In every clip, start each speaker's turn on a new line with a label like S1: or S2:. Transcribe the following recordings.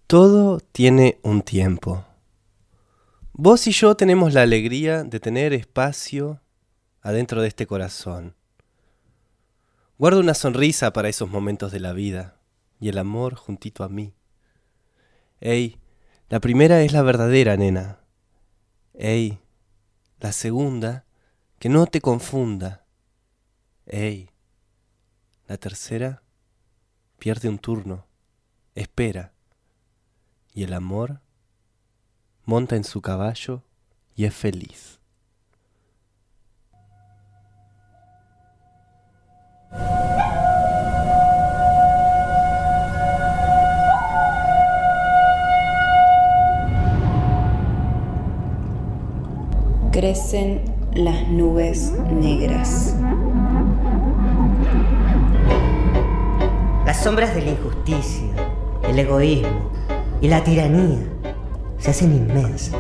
S1: Todo tiene un tiempo. Vos y yo tenemos la alegría de tener espacio adentro de este corazón. Guardo una sonrisa para esos momentos de la vida y el amor juntito a mí. Ey, la primera es la verdadera, nena. Ey, la segunda, que no te confunda. Ey, la tercera, pierde un turno, espera. Y el amor monta en su caballo y es feliz.
S2: Crecen las nubes negras.
S3: Las sombras de la injusticia, el egoísmo y la tiranía se hacen inmensas.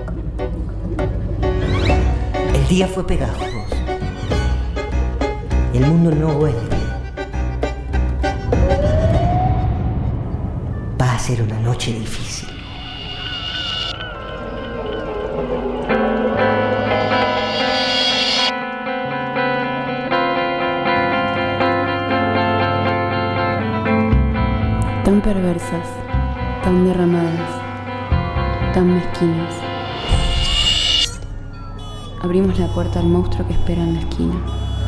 S3: El día fue pegajoso y el mundo no huele bien. Va a ser una noche difícil.
S2: Tan perversas, tan derramadas, tan mezquinas. Abrimos la puerta al monstruo que espera en la esquina.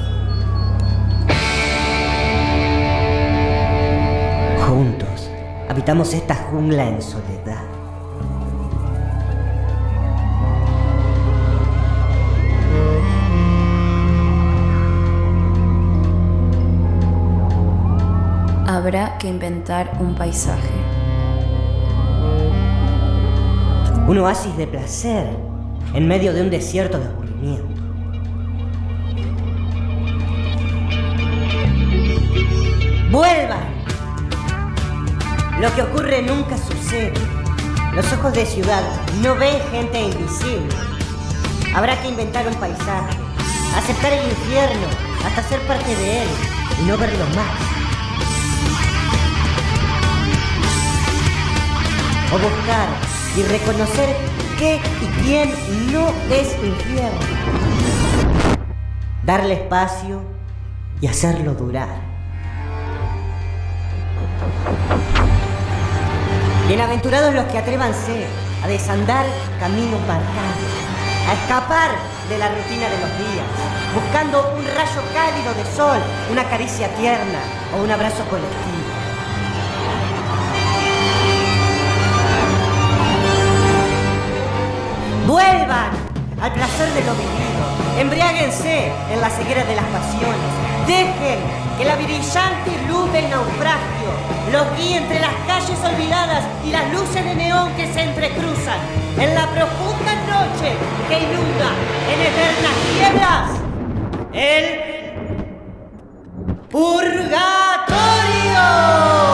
S3: Juntos habitamos esta jungla en soledad.
S2: Habrá que inventar un paisaje.
S3: Un oasis de placer en medio de un desierto de aburrimiento. ¡Vuelvan! Lo que ocurre nunca sucede. Los ojos de ciudad no ven gente invisible. Habrá que inventar un paisaje, aceptar el infierno hasta ser parte de él y no verlo más. O buscar y reconocer qué y quién no es infierno. Darle espacio y hacerlo durar. Bienaventurados los que atrévanse a desandar camino marcado, a escapar de la rutina de los días, buscando un rayo cálido de sol, una caricia tierna o un abrazo colectivo. ¡Vuelvan al placer de lo vivido! Embriáguense en la ceguera de las pasiones. Dejen que la brillante luz del naufragio los guíe entre las calles olvidadas y las luces de neón que se entrecruzan en la profunda noche que inunda en eternas nieblas el purgatorio.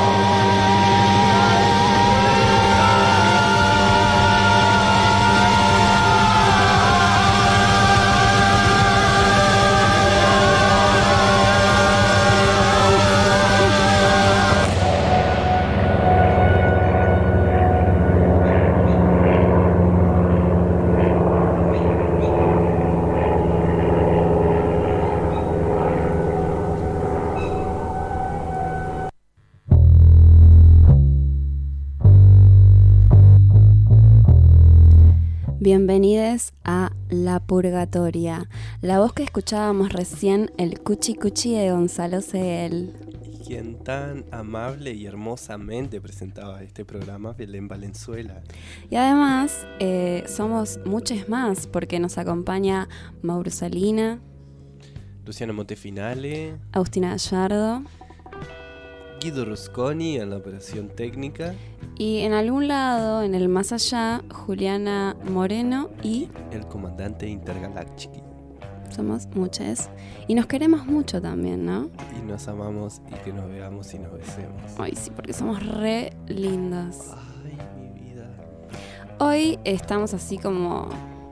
S2: Bienvenidos a La Purgatoria. La voz que escuchábamos recién, el Cuchi Cuchi de Gonzalo Seguel.
S1: Y quien tan amable y hermosamente presentaba este programa, Belén Valenzuela.
S2: Y además somos muchos más porque nos acompaña Mauro Salina,
S1: Luciano Montefinale,
S2: Agustina Gallardo,
S1: Guido Rusconi en la operación técnica.
S2: Y en algún lado, en el más allá, Juliana Moreno y
S1: el comandante intergaláctico.
S2: Somos muchos. Y nos queremos mucho también, ¿no?
S1: Y nos amamos y que nos veamos y nos besemos.
S2: Ay, sí, porque somos re lindos.
S1: Ay, mi vida.
S2: Hoy estamos así como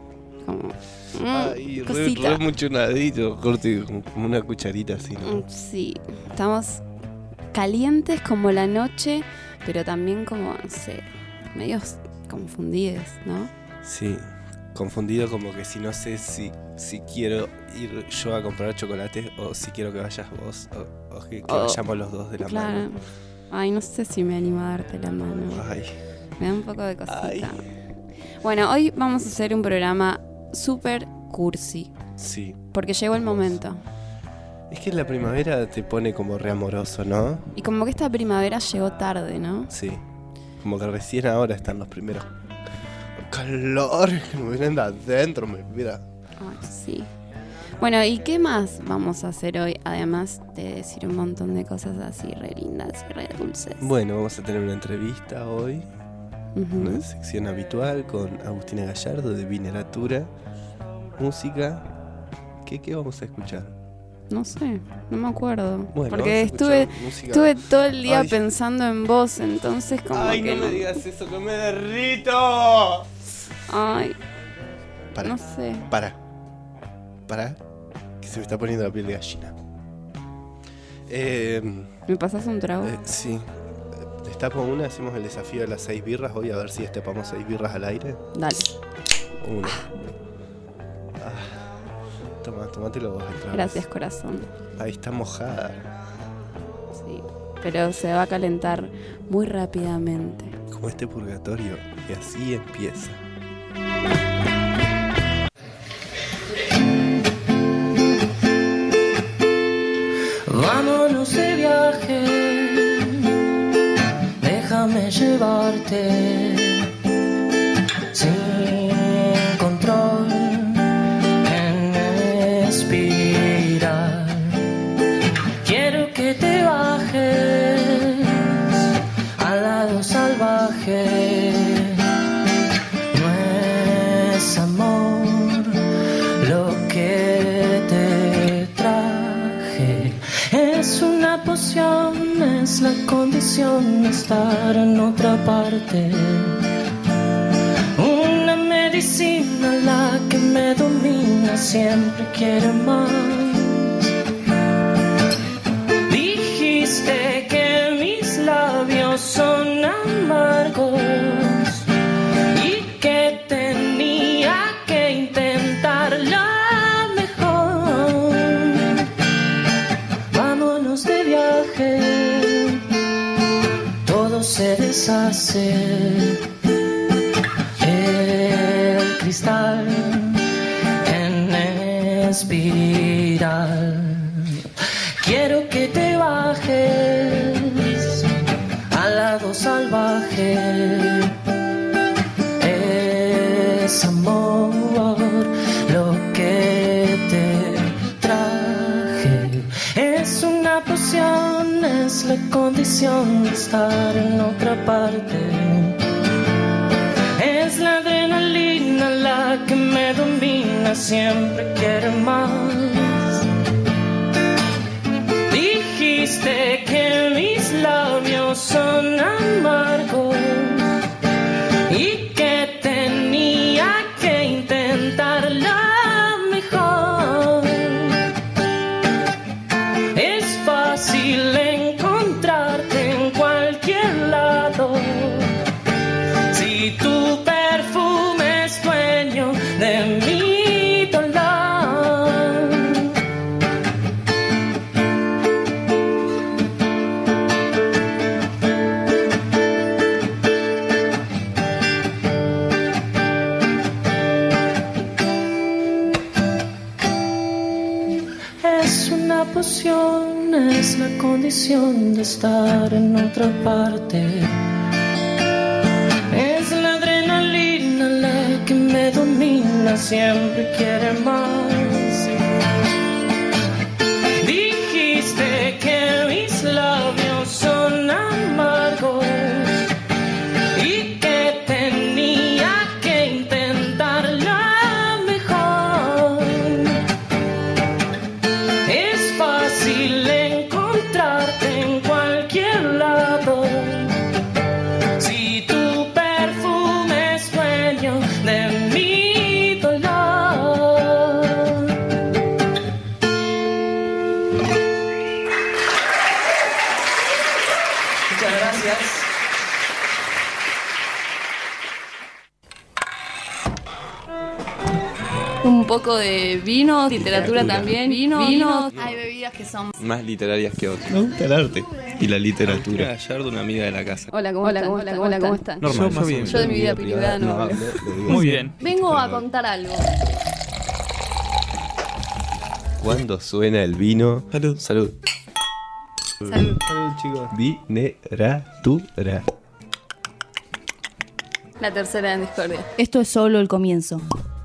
S1: ay,
S2: cosita.
S1: re mucho nadito, corte, como una cucharita así, ¿no?
S2: Sí, estamos calientes como la noche pero también como, no sé, medios confundidos, ¿no?
S1: Sí, confundido como que si no sé si quiero ir yo a comprar chocolate o si quiero que vayas vos o que vayamos los dos de la mano.
S2: Ay, no sé si me animo a darte la mano.
S1: Ay.
S2: Me da un poco de cosita.
S1: Ay.
S2: Bueno, hoy vamos a hacer un programa súper cursi.
S1: Sí.
S2: Porque llegó el momento.
S1: Es que la primavera te pone como re amoroso, ¿no?
S2: Y como que esta primavera llegó tarde, ¿no?
S1: Sí. Como que recién ahora están los primeros calores que me vienen de adentro, me mira.
S2: Ay, sí. Bueno, ¿y qué más vamos a hacer hoy? Además de decir un montón de cosas así re lindas y re dulces.
S1: Bueno, vamos a tener una entrevista hoy.
S2: Ujú.
S1: Una sección habitual con Agustina Gallardo de Vineratura. Música. ¿Qué vamos a escuchar?
S2: No sé, no me acuerdo.
S1: Bueno,
S2: porque
S1: vamos a escuchar
S2: estuve todo el día
S1: Ay.
S2: pensando en vos, entonces como
S1: ¡Ay,
S2: que
S1: no me digas eso, que me derrito!
S2: Ay,
S1: Para,
S2: no sé.
S1: para, que se me está poniendo la piel de gallina.
S2: ¿Me pasas un trago?
S1: Sí. Destapo una, hacemos el desafío de las 6 birras. Voy a ver si destapamos 6 birras al aire.
S2: Dale.
S1: Una. Tómatelo vos el trago.
S2: Gracias, corazón.
S1: Ahí está mojada.
S2: Sí, pero se va a calentar muy rápidamente.
S1: Como este purgatorio. Y así empieza.
S4: Vámonos de viaje, déjame llevarte sin control en espiral. Quiero que te bajes al lado salvaje. No es amor lo que te traje. Es una poción, es la condición de estar en otra parte. Una medicina la que me domina, siempre quiere más. Dijiste que mis labios son amargos y que tenía que intentarlo mejor. Vámonos de viaje, todo se deshace. El cristal en espiral. Quiero que te bajes al lado salvaje. Es amor lo que te traje. Es una poción, es la condición de estar en otra parte. Es la adrenalina la que me domina, siempre quiere más. Dijiste que mis labios son amargos y que tenía que intentarlo mejor. Es fácil encontrarte en cualquier lado si tu perfume es dueño de mi dolor. Es una poción, es la condición de estar en otra parte. Es la adrenalina la que me domina, siempre quiere más. Dijiste que mis labios son amargos y que tenía que intentarlo mejor. Es fácil encontrarte en cualquier lado si tu perfume es dueño de mi dolor. Muchas gracias.
S2: poco de vino, literatura también. Vino. Hay bebidas que son
S5: más literarias que otras.
S6: Me gusta el arte y la literatura.
S5: Gallardo, una amiga de la casa.
S2: Hola, ¿cómo están?
S6: Normal,
S5: Yo bien.
S2: Yo de mi vida privada no hablo.
S6: Muy bien.
S2: Vengo a contar algo.
S1: Cuando suena el vino.
S6: Salud.
S1: Salud.
S2: Salud.
S1: Salud, chicos. Vineratura.
S2: La tercera en discordia.
S7: Esto es solo el comienzo.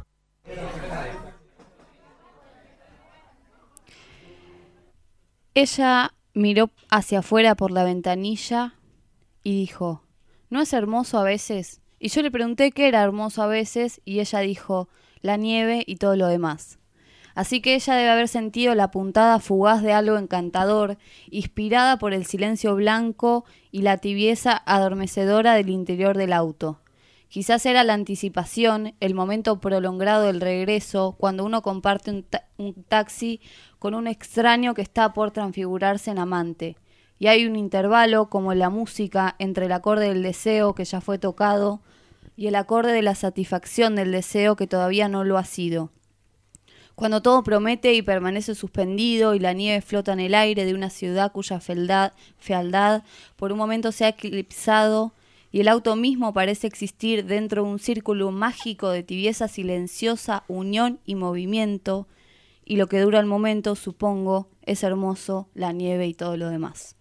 S7: Ella miró hacia afuera por la ventanilla y dijo, ¿no es hermoso a veces? Y yo le pregunté qué era hermoso a veces y ella dijo, la nieve y todo lo demás. Así que ella debe haber sentido la puntada fugaz de algo encantador, inspirada por el silencio blanco y la tibieza adormecedora del interior del auto. Quizás era la anticipación, el momento prolongado del regreso, cuando uno comparte un taxi con un extraño que está por transfigurarse en amante. Y hay un intervalo, como en la música, entre el acorde del deseo que ya fue tocado y el acorde de la satisfacción del deseo que todavía no lo ha sido. Cuando todo promete y permanece suspendido y la nieve flota en el aire de una ciudad cuya fealdad por un momento se ha eclipsado y el auto mismo parece existir dentro de un círculo mágico de tibieza silenciosa, unión y movimiento, y lo que dura el momento, supongo, es hermoso, la nieve y todo lo demás.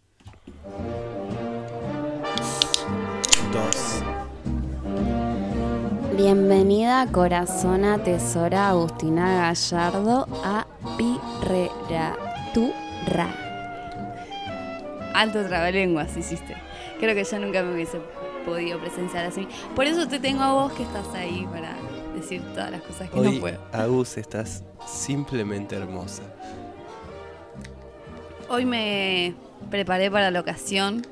S1: 2.
S2: Bienvenida, corazona, tesora, Agustina Gallardo, a Birreratura. Alto trabalenguas hiciste. Creo que yo nunca me hubiese podido presenciar así. Por eso te tengo a vos que estás ahí para decir todas las cosas que
S1: Hoy,
S2: no puedo.
S1: Agus, estás simplemente hermosa.
S2: Hoy me preparé para la ocasión.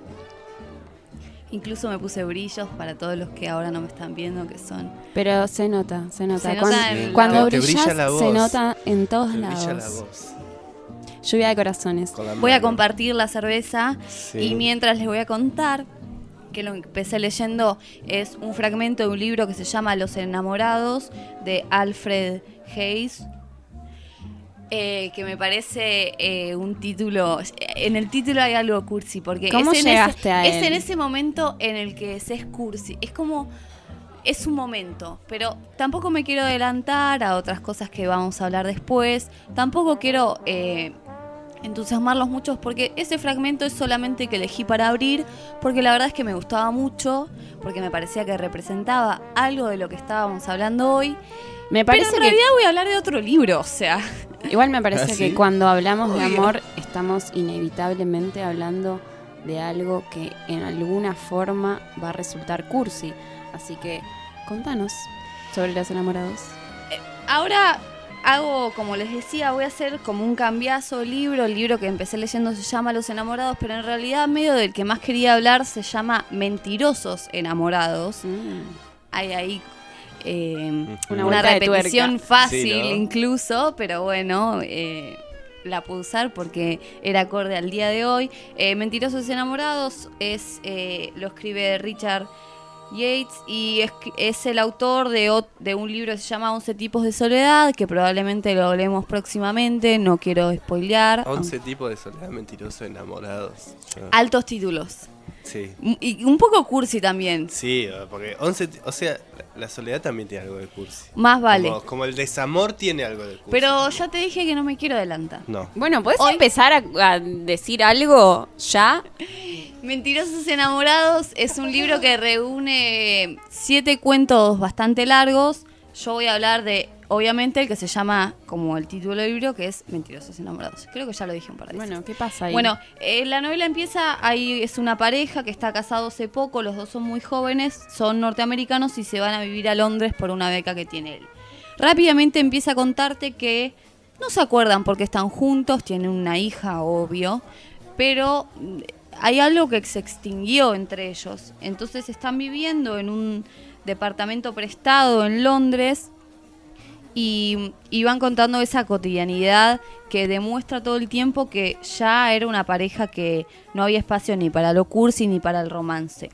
S2: Incluso me puse brillos para todos los que ahora no me están viendo, que son...
S8: Pero se nota.
S2: Se nota
S8: Cuando
S1: te
S8: brillas,
S1: brilla la voz.
S8: se nota en todos
S1: Te
S8: lados.
S1: brilla la voz.
S8: Lluvia de corazones.
S1: Con la
S2: Voy a
S1: mano.
S2: compartir la cerveza
S1: Sí.
S2: y mientras les voy a contar que lo que empecé leyendo es un fragmento de un libro que se llama Los enamorados de Alfred Hayes, que me parece un título, en el título hay algo cursi, porque
S8: ¿Cómo
S2: es en
S8: llegaste a
S2: es
S8: él?
S2: en ese momento en el que se es cursi, es como... Es un momento, pero tampoco me quiero adelantar a otras cosas que vamos a hablar después. Tampoco quiero entusiasmarlos mucho porque ese fragmento es solamente que elegí para abrir, porque la verdad es que me gustaba mucho, porque me parecía que representaba algo de lo que estábamos hablando hoy.
S8: Me
S2: Pero
S8: parece
S2: en realidad voy a hablar de otro libro, o sea...
S8: Igual me parece
S1: ¿Ah, sí?
S8: que cuando hablamos de
S2: Obvio.
S8: amor estamos inevitablemente hablando de algo que en alguna forma va a resultar cursi. Así que contanos sobre Los enamorados.
S2: Ahora hago, como les decía, voy a hacer como un cambiazo de libro. El libro que empecé leyendo se llama Los enamorados, pero en realidad medio del que más quería hablar se llama Mentirosos enamorados. Hay ahí
S8: Una
S2: una
S8: vuelta de
S2: repetición
S8: tuerca.
S2: fácil
S1: Sí, ¿no?
S2: incluso, pero bueno, la puedo usar porque era acorde al día de hoy. Mentirosos enamorados lo escribe Richard Yates y es el autor de un libro que se llama 11 tipos de soledad, que probablemente lo leemos próximamente, no quiero spoilear.
S1: 11 tipos de soledad, mentirosos, enamorados.
S2: Altos títulos.
S1: Sí.
S2: Y un poco cursi también.
S1: Sí, porque 11, o sea, la soledad también tiene algo de cursi.
S2: Más vale.
S1: Como el desamor tiene algo de cursi.
S2: Pero ya te dije que no me quiero adelantar.
S1: No.
S8: Bueno, ¿puedes
S2: Hoy-
S8: empezar a decir algo ya?
S2: Mentirosos enamorados es un libro que reúne 7 cuentos bastante largos. Yo voy a hablar de, obviamente, el que se llama, como el título del libro, que es Mentirosos enamorados. Creo que ya lo dije un par de veces.
S8: Bueno, ¿qué pasa ahí?
S2: Bueno, la novela empieza, ahí es una pareja que está casado hace poco, los dos son muy jóvenes, son norteamericanos y se van a vivir a Londres por una beca que tiene él. Rápidamente empieza a contarte que no se acuerdan porque están juntos, tienen una hija, obvio, pero hay algo que se extinguió entre ellos. Entonces están viviendo en un departamento prestado en Londres y van contando esa cotidianidad que demuestra todo el tiempo que ya era una pareja que no había espacio ni para lo cursi ni para el romance.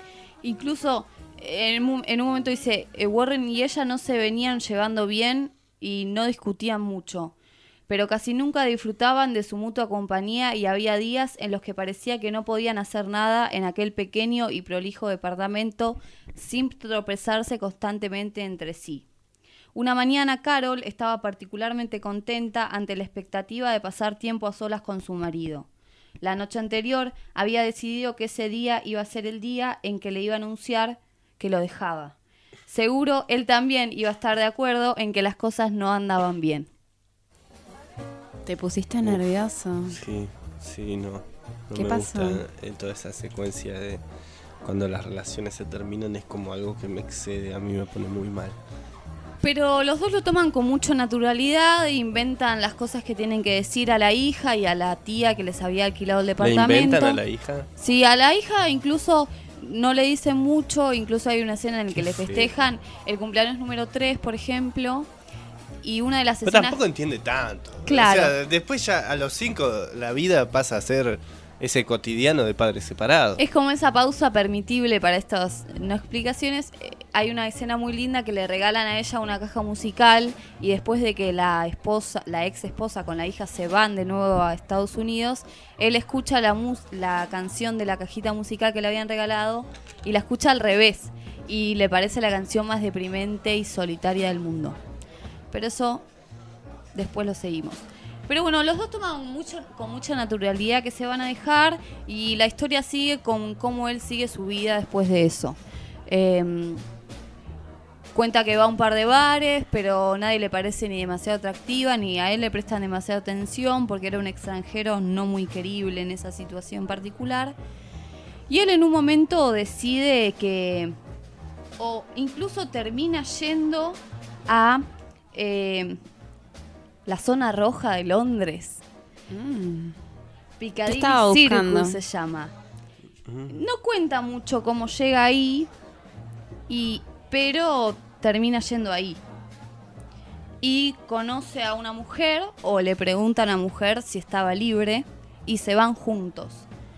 S2: Incluso en un momento dice, Warren y ella no se venían llevando bien y no discutían mucho, pero casi nunca disfrutaban de su mutua compañía y había días en los que parecía que no podían hacer nada en aquel pequeño y prolijo departamento sin tropezarse constantemente entre sí. Una mañana Carol estaba particularmente contenta ante la expectativa de pasar tiempo a solas con su marido. La noche anterior había decidido que ese día iba a ser el día en que le iba a anunciar que lo dejaba. Seguro él también iba a estar de acuerdo en que las cosas no andaban bien.
S8: ¿Te pusiste nervioso?
S1: Sí, no
S8: ¿Qué
S1: me
S8: pasó?
S1: gusta toda esa secuencia de cuando las relaciones se terminan, es como algo que me excede, a mí me pone muy mal.
S2: Pero los dos lo toman con mucha naturalidad, inventan las cosas que tienen que decir a la hija y a la tía que les había alquilado el
S1: ¿Le
S2: departamento.
S1: inventan a la hija?
S2: Sí, a la hija incluso no le dicen mucho, incluso hay una escena en la que
S1: Qué
S2: le
S1: feo.
S2: festejan el cumpleaños número 3, por ejemplo, y una de las
S1: Pero
S2: escenas...
S1: tampoco entiende tanto.
S2: Claro.
S1: O sea, después ya a los 5 la vida pasa a ser ese cotidiano de padres separados.
S2: Es como esa pausa permitible para estas no explicaciones. Hay una escena muy linda que le regalan a ella una caja musical y después de que la ex esposa con la hija se van de nuevo a Estados Unidos, él escucha la canción de la cajita musical que le habían regalado y la escucha al revés y le parece la canción más deprimente y solitaria del mundo. Pero eso después lo seguimos. Pero bueno, los dos toman con mucha naturalidad que se van a dejar y la historia sigue con cómo él sigue su vida después de eso. Cuenta que va a un par de bares, pero nadie le parece ni demasiado atractiva, ni a él le prestan demasiada atención porque era un extranjero no muy querible en esa situación particular. Y él en un momento decide que, o incluso termina yendo a... la zona roja de Londres. Piccadilly
S8: Estaba buscando.
S2: Circus se llama. No cuenta mucho cómo llega ahí, pero termina yendo ahí. Y conoce a una mujer, o le pregunta a la mujer si estaba libre, y se van juntos.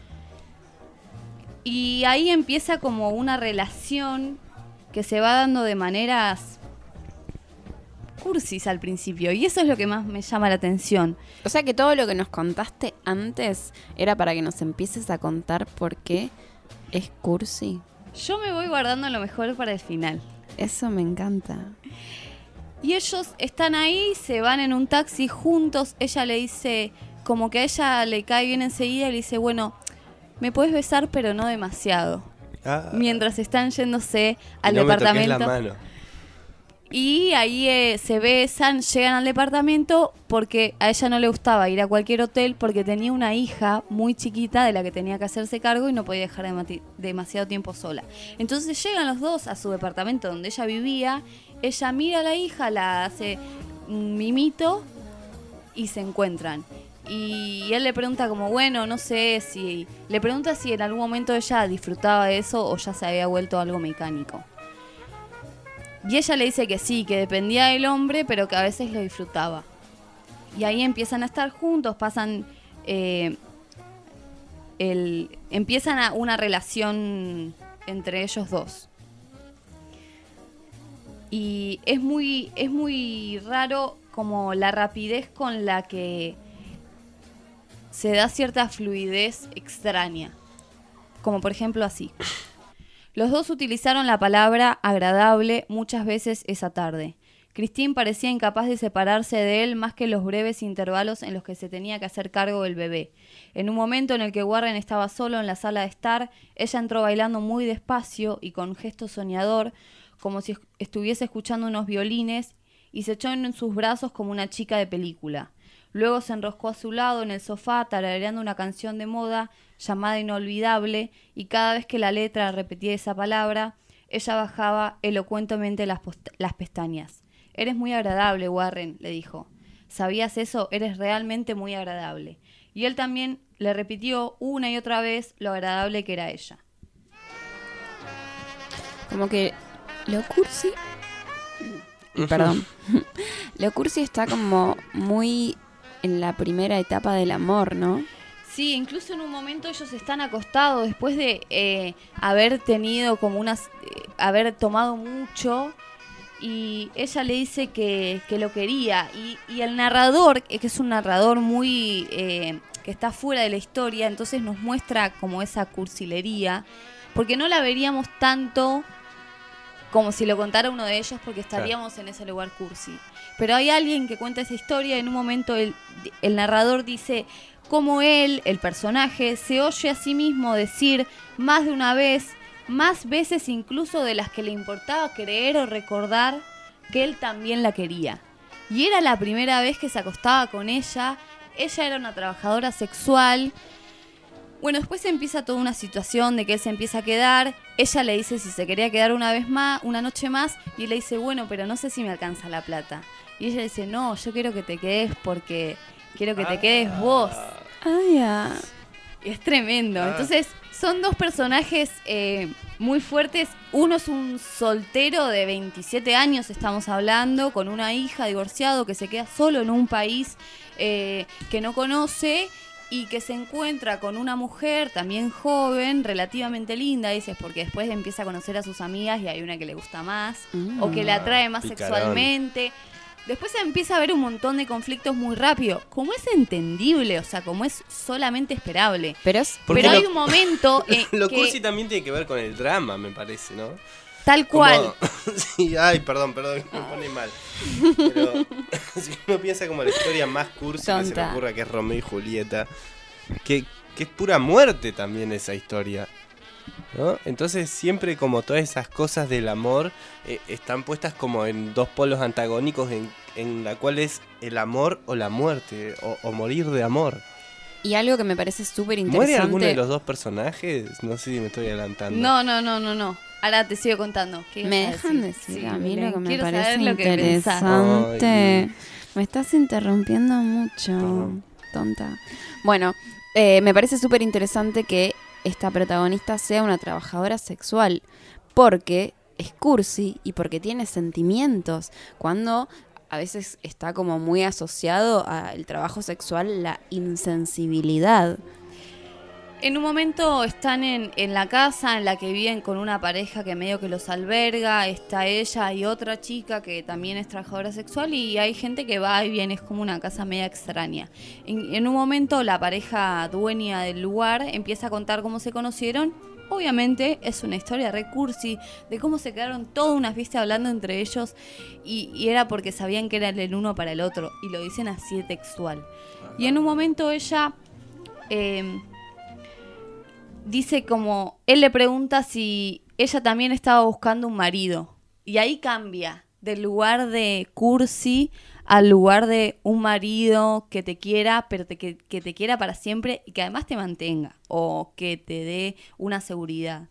S2: Y ahí empieza como una relación que se va dando de maneras cursis al principio, y eso es lo que más me llama la atención.
S8: O sea que todo lo que nos contaste antes era para que nos empieces a contar por qué es cursi.
S2: Yo me voy guardando lo mejor para el final.
S8: Eso me encanta.
S2: Y ellos están ahí, se van en un taxi juntos. Ella le dice, como que a ella le cae bien enseguida, y le dice, bueno, me puedes besar pero no demasiado. Mientras están yéndose al departamento.
S1: Me toques la mano.
S2: Y ahí se besan, llegan al departamento porque a ella no le gustaba ir a cualquier hotel porque tenía una hija muy chiquita de la que tenía que hacerse cargo y no podía dejar demasiado tiempo sola. Entonces llegan los dos a su departamento donde ella vivía, ella mira a la hija, la hace un mimito y se encuentran. Y él le pregunta como, bueno, no sé si... Le pregunta si en algún momento ella disfrutaba de eso o ya se había vuelto algo mecánico. Y ella le dice que sí, que dependía del hombre, pero que a veces lo disfrutaba. Y ahí empiezan a estar juntos, empiezan una relación entre ellos dos. Y es muy raro como la rapidez con la que se da cierta fluidez extraña. Como por ejemplo así. Los dos utilizaron la palabra agradable muchas veces esa tarde. Christine parecía incapaz de separarse de él más que los breves intervalos en los que se tenía que hacer cargo del bebé. En un momento en el que Warren estaba solo en la sala de estar, ella entró bailando muy despacio y con gesto soñador, como si estuviese escuchando unos violines, y se echó en sus brazos como una chica de película. Luego se enroscó a su lado en el sofá tarareando una canción de moda llamada Inolvidable, y cada vez que la letra repetía esa palabra, ella bajaba elocuentemente las pestañas. «Eres muy agradable, Warren», le dijo. «¿Sabías eso? Eres realmente muy agradable». Y él también le repitió una y otra vez lo agradable que era ella.
S8: Como que lo cursi... Perdón. Lo cursi está como muy en la primera etapa del amor, ¿no?
S2: Sí, incluso en un momento ellos están acostados después de haber tenido como haber tomado mucho, y ella le dice que lo quería. Y el narrador, que es un narrador muy que está fuera de la historia, entonces nos muestra como esa cursilería, porque no la veríamos tanto como si lo contara uno de ellos, porque estaríamos en ese lugar cursi. Pero hay alguien que cuenta esa historia, y en un momento el narrador dice cómo él, el personaje, se oye a sí mismo decir más de una vez, más veces incluso de las que le importaba creer o recordar, que él también la quería. Y era la primera vez que se acostaba con ella. Ella era una trabajadora sexual. Bueno, después empieza toda una situación de que él se empieza a quedar. Ella le dice si se quería quedar una noche más, y él le dice, bueno, pero no sé si me alcanza la plata. Y ella dice, no, yo quiero que te quedes porque quiero que te quedes vos. Y es tremendo. Entonces, son dos personajes muy fuertes. Uno es un soltero de 27 años, estamos hablando, con una hija, divorciado, que se queda solo en un país que no conoce, y que se encuentra con una mujer también joven, relativamente linda, dices, porque después empieza a conocer a sus amigas y hay una que le gusta más, o que la atrae más sexualmente. Después se empieza a ver un montón de conflictos muy rápido, como es entendible, o sea, como es solamente esperable.
S8: Pero
S2: hay un momento
S1: lo
S2: que
S1: cursi también tiene que ver con el drama, me parece, ¿no?
S2: Tal cual.
S1: Sí, ay, perdón, me pone mal. Pero si uno piensa como la historia más cursi que se le ocurra, que es Romeo y Julieta, que es pura muerte también esa historia, ¿no? Entonces siempre como todas esas cosas del amor están puestas como en dos polos antagónicos en la cual es el amor o la muerte, o morir de amor.
S8: Y algo que me parece súper interesante...
S1: ¿Muere alguno de los dos personajes? No sé si me estoy adelantando.
S2: No. Ahora te sigo contando.
S8: ¿Me dejan decir
S2: sí,
S8: a mí lo que me
S2: quiero
S8: parece
S2: saber lo que
S8: interesante?
S1: Ay.
S8: Me estás interrumpiendo mucho,
S1: Perdón.
S8: tonta. Bueno, me parece súper interesante que esta protagonista sea una trabajadora sexual, porque es cursi y porque tiene sentimientos, cuando a veces está como muy asociado al trabajo sexual la insensibilidad.
S2: En un momento están en la casa en la que viven con una pareja que medio que los alberga. Está ella y otra chica que también es trabajadora sexual, y hay gente que va y viene, es como una casa media extraña. En un momento la pareja dueña del lugar empieza a contar cómo se conocieron. Obviamente es una historia re cursi de cómo se quedaron toda una fiesta hablando entre ellos, y era porque sabían que eran el uno para el otro, y lo dicen así de textual. Y en un momento ella... dice como, él le pregunta si ella también estaba buscando un marido. Y ahí cambia del lugar de cursi al lugar de un marido que te quiera, pero que te quiera para siempre y que además te mantenga, o que te dé una seguridad.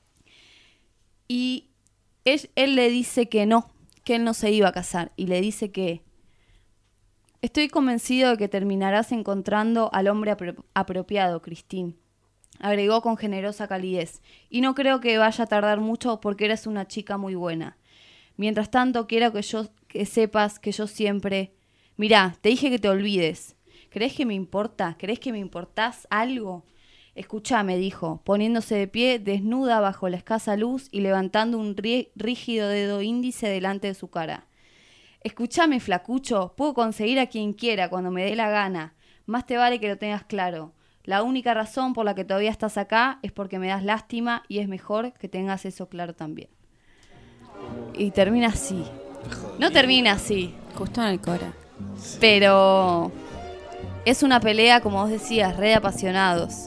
S2: Y él le dice que él no se iba a casar. Y le dice que estoy convencido de que terminarás encontrando al hombre apropiado, Christine. Agregó con generosa calidez, y no creo que vaya a tardar mucho porque eres una chica muy buena. Mientras tanto, quiero que sepas que yo siempre... Mirá, te dije que te olvides. ¿Crees que me importa? ¿Crees que me importás algo? Escuchame, dijo, poniéndose de pie, desnuda bajo la escasa luz y levantando un rígido dedo índice delante de su cara. Escuchame, flacucho, puedo conseguir a quien quiera cuando me dé la gana. Más te vale que lo tengas claro. La única razón por la que todavía estás acá es porque me das lástima, y es mejor que tengas eso claro también. Y termina así. No termina así.
S8: Justo en el cora.
S2: Pero es una pelea, como vos decías, re de apasionados.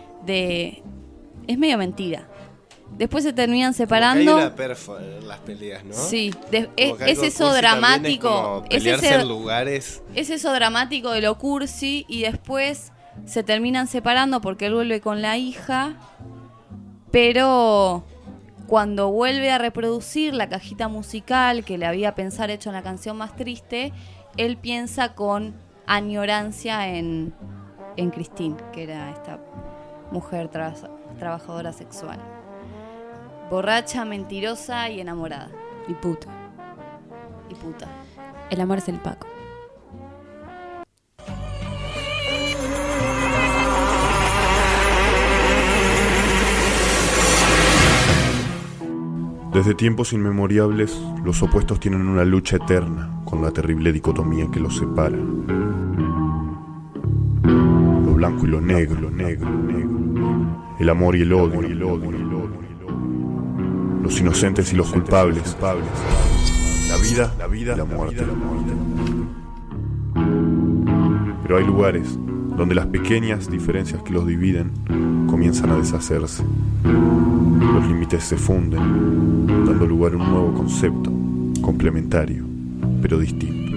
S2: Es medio mentira. Después se terminan separando.
S1: Hay una perfo en las peleas, ¿no?
S2: Sí, es eso dramático.
S1: Es pelearse en lugares.
S2: Es eso dramático de lo cursi, y después se terminan separando porque él vuelve con la hija, pero cuando vuelve a reproducir la cajita musical que le había pensado hecho en la canción más triste, él piensa con añorancia en Christine, que era esta mujer trabajadora sexual. Borracha, mentirosa y enamorada.
S8: Y puta. El amor es el Paco.
S9: Desde tiempos inmemoriales, los opuestos tienen una lucha eterna con la terrible dicotomía que los separa. Lo blanco y lo negro, el amor y el odio, los inocentes y los culpables, la vida y la muerte. Pero hay lugares donde las pequeñas diferencias que los dividen comienzan a deshacerse. Los límites se funden, dando lugar a un nuevo concepto, complementario, pero distinto.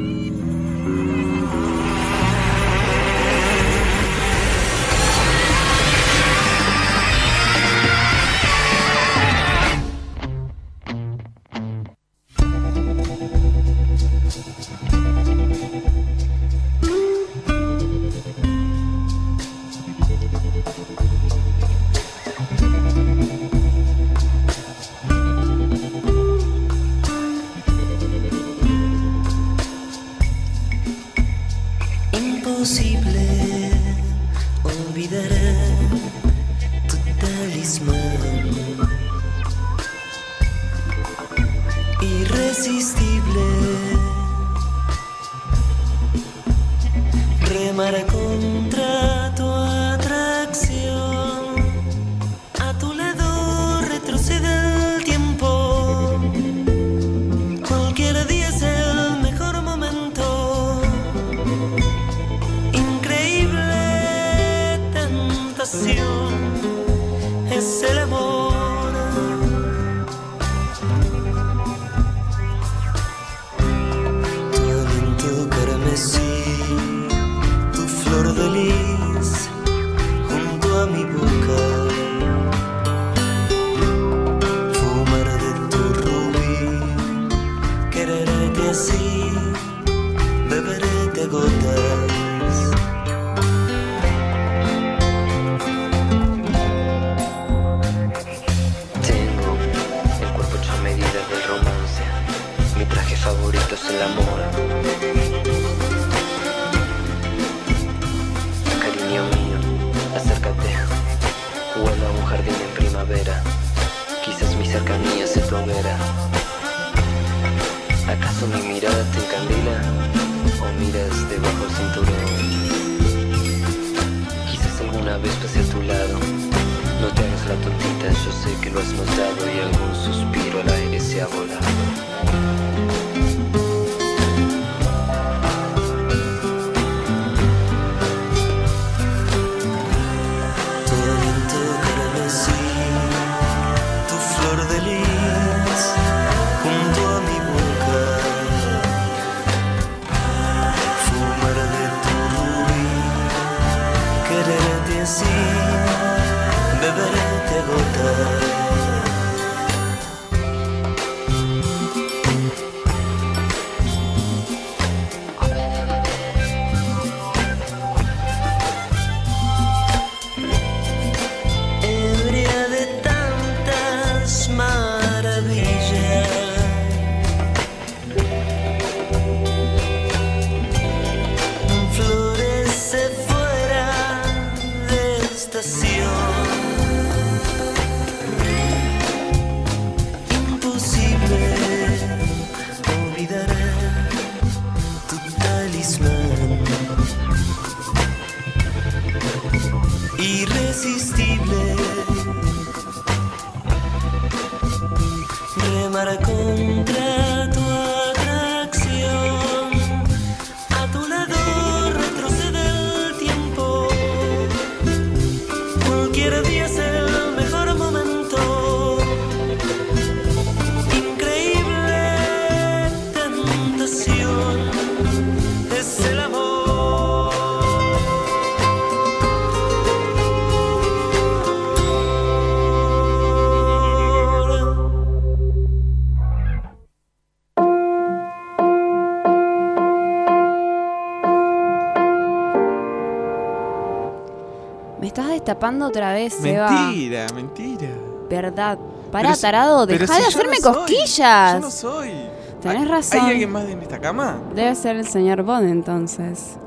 S8: Tapando otra vez, Seba.
S5: Mentira.
S8: Verdad. Pará, tarado, dejá de hacerme cosquillas.
S5: Yo no soy.
S8: Tenés razón.
S5: ¿Hay alguien más en esta cama?
S8: Debe ser el señor Bond, entonces.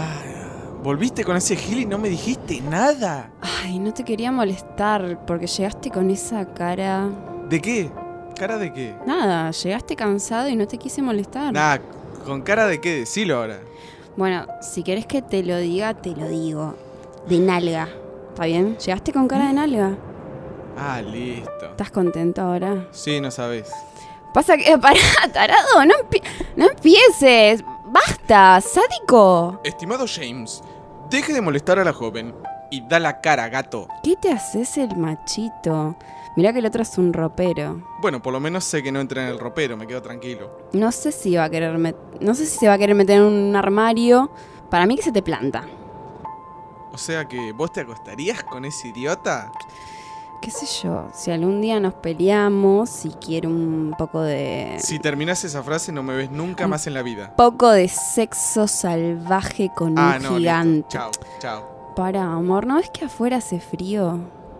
S5: Volviste con ese gil y no me dijiste nada.
S8: Ay, no te quería molestar porque llegaste con esa cara.
S5: ¿De qué? ¿Cara de qué?
S8: Nada, llegaste cansado y no te quise molestar.
S5: Nah, ¿con cara de qué? Decilo ahora.
S8: Bueno, si querés que te lo diga, te lo digo. De nalga. ¿Está bien? ¿Llegaste con cara de nalga?
S5: Ah, listo.
S8: ¿Estás contento ahora?
S5: Sí, no sabés.
S8: Pasa que... Pará, tarado, no empieces. ¡Basta, sádico!
S5: Estimado James, deje de molestar a la joven y da la cara, gato.
S8: ¿Qué te haces el machito? Mirá que el otro es un ropero.
S5: Bueno, por lo menos sé que no entra en el ropero, me quedo tranquilo.
S8: No sé si va a querer no sé si se va a querer meter en un armario. Para mí que se te planta.
S5: O sea que, ¿vos te acostarías con ese idiota?
S8: Qué sé yo, si algún día nos peleamos, si quiero un poco de...
S5: Si terminás esa frase no me ves nunca más en la vida.
S8: Poco de sexo salvaje con un gigante.
S5: Listo. Chao, chao.
S8: Para, amor, ¿no ves que afuera hace frío?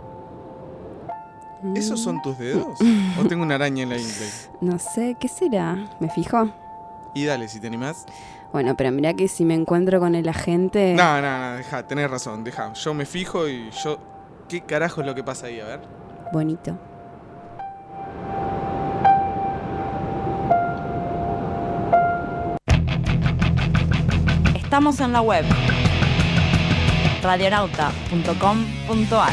S5: ¿Esos son tus dedos? ¿O tengo una araña en la ingle?
S8: No sé, ¿qué será? ¿Me fijo?
S5: Y dale, si te animás.
S8: Bueno, pero mirá que si me encuentro con el agente...
S5: No, deja, tenés razón, deja. Yo me fijo y yo... ¿Qué carajo es lo que pasa ahí? A ver.
S8: Bonito.
S10: Estamos en la web radionauta.com.ar.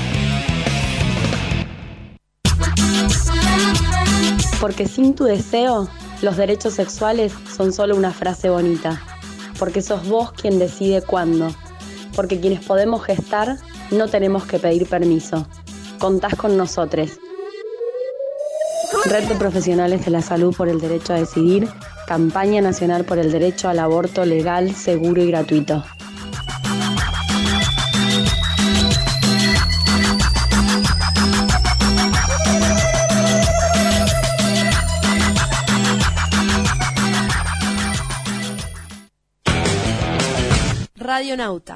S11: Porque sin tu deseo, los derechos sexuales son solo una frase bonita. Porque sos vos quien decide cuándo. Porque quienes podemos gestar, no tenemos que pedir permiso. Contás con nosotros. Red de Profesionales de la Salud por el Derecho a Decidir. Campaña Nacional por el Derecho al Aborto Legal, Seguro y Gratuito.
S12: Radionauta.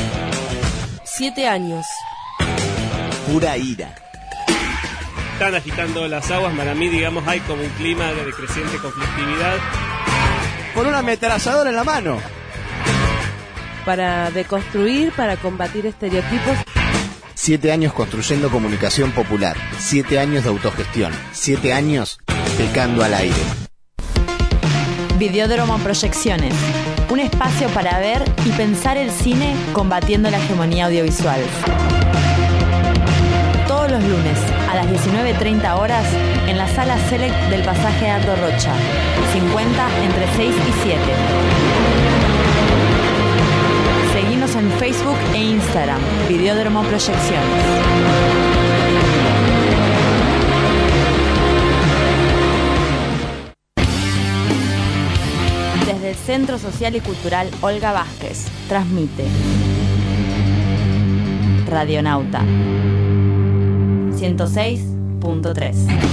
S12: 7 años.
S13: Pura ira.
S14: Están agitando las aguas, para mí, digamos, hay como un clima de creciente conflictividad.
S13: Con una ametralladora en la mano.
S12: Para deconstruir, para combatir estereotipos.
S13: 7 años construyendo comunicación popular. 7 años de autogestión. 7 años pecando al aire.
S10: Videódromo Proyecciones. Un espacio para ver y pensar el cine combatiendo la hegemonía audiovisual. Todos los lunes a las 19:30 horas en la sala Select del pasaje Aldo Rocha, 50 entre 6 y 7. Seguinos en Facebook e Instagram, Videódromo Proyecciones. Desde el Centro Social y Cultural Olga Vázquez, transmite Radionauta 106.3.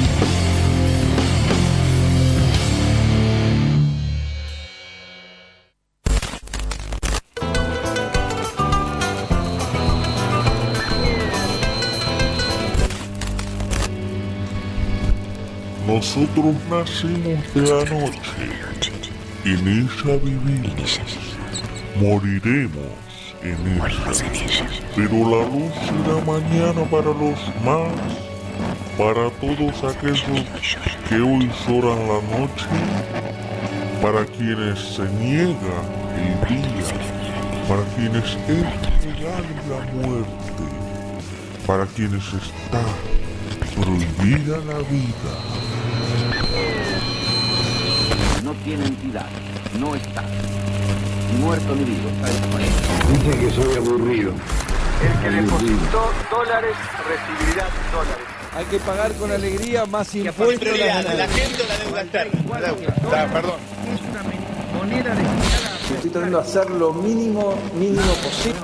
S15: Nosotros nacimos de la noche, en ella vivimos, moriremos en ella, pero la luz será mañana para los más, para todos aquellos que hoy lloran la noche, para quienes se niega el día, para quienes es real la muerte, para quienes está prohibida la vida.
S16: No tiene entidad, no está. Ni muerto ni vivo, está disponible.
S17: Dice que soy aburrido.
S18: El que depositó dólares recibirá dólares.
S19: Hay que pagar con alegría más impuestos.
S17: La gente o la deuda externa. Perdón.
S18: Es una moneda destinada.
S19: Estoy tratando de hacer lo mínimo posible.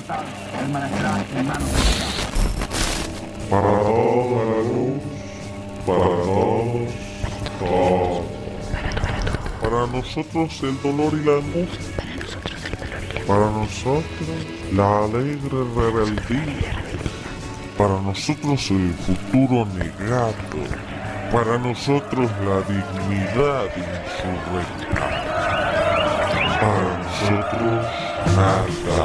S15: Para todos la luz, para todos. Para nosotros el dolor y la angustia. Para nosotros la alegre rebeldía. Para nosotros el futuro negado. Para nosotros la dignidad insurrecta. Para nosotros nada.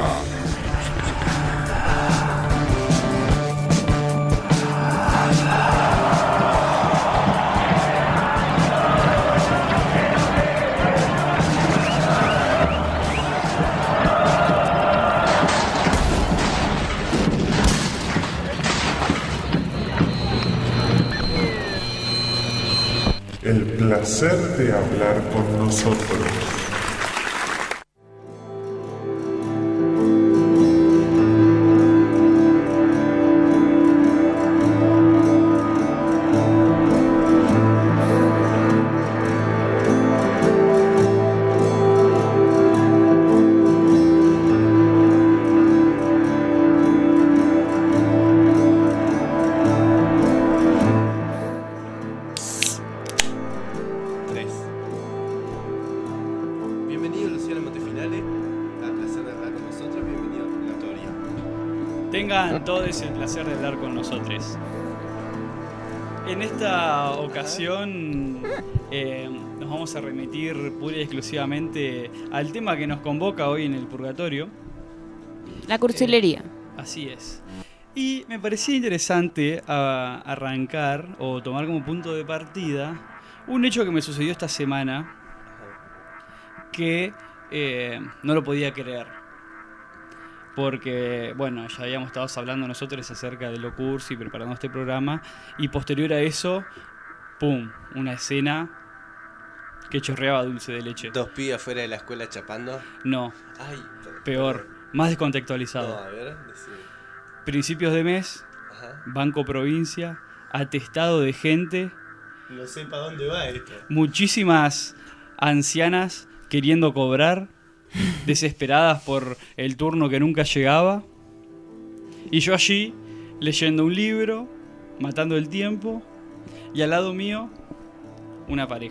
S15: el placer de hablar con nosotros.
S20: Tengan todos el placer de hablar con nosotros. En esta ocasión nos vamos a remitir pura y exclusivamente al tema que nos convoca hoy en el Purgatorio.
S8: La cursilería.
S20: Así es. Y me parecía interesante arrancar o tomar como punto de partida un hecho que me sucedió esta semana que no lo podía creer. Porque, bueno, ya habíamos estado hablando nosotros acerca de lo cursi, preparando este programa, y posterior a eso, ¡pum!, una escena que chorreaba dulce de leche.
S1: ¿Dos pibes afuera de la escuela chapando?
S20: No.
S1: Ay,
S20: peor, más descontextualizado.
S1: No, a ver, decime.
S20: Principios de mes,
S1: Ajá.
S20: Banco Provincia, atestado de gente.
S1: No sé para dónde va esto.
S20: Muchísimas ancianas queriendo cobrar, desesperadas por el turno que nunca llegaba. Y yo allí, leyendo un libro, matando el tiempo, y al lado mío, una pareja.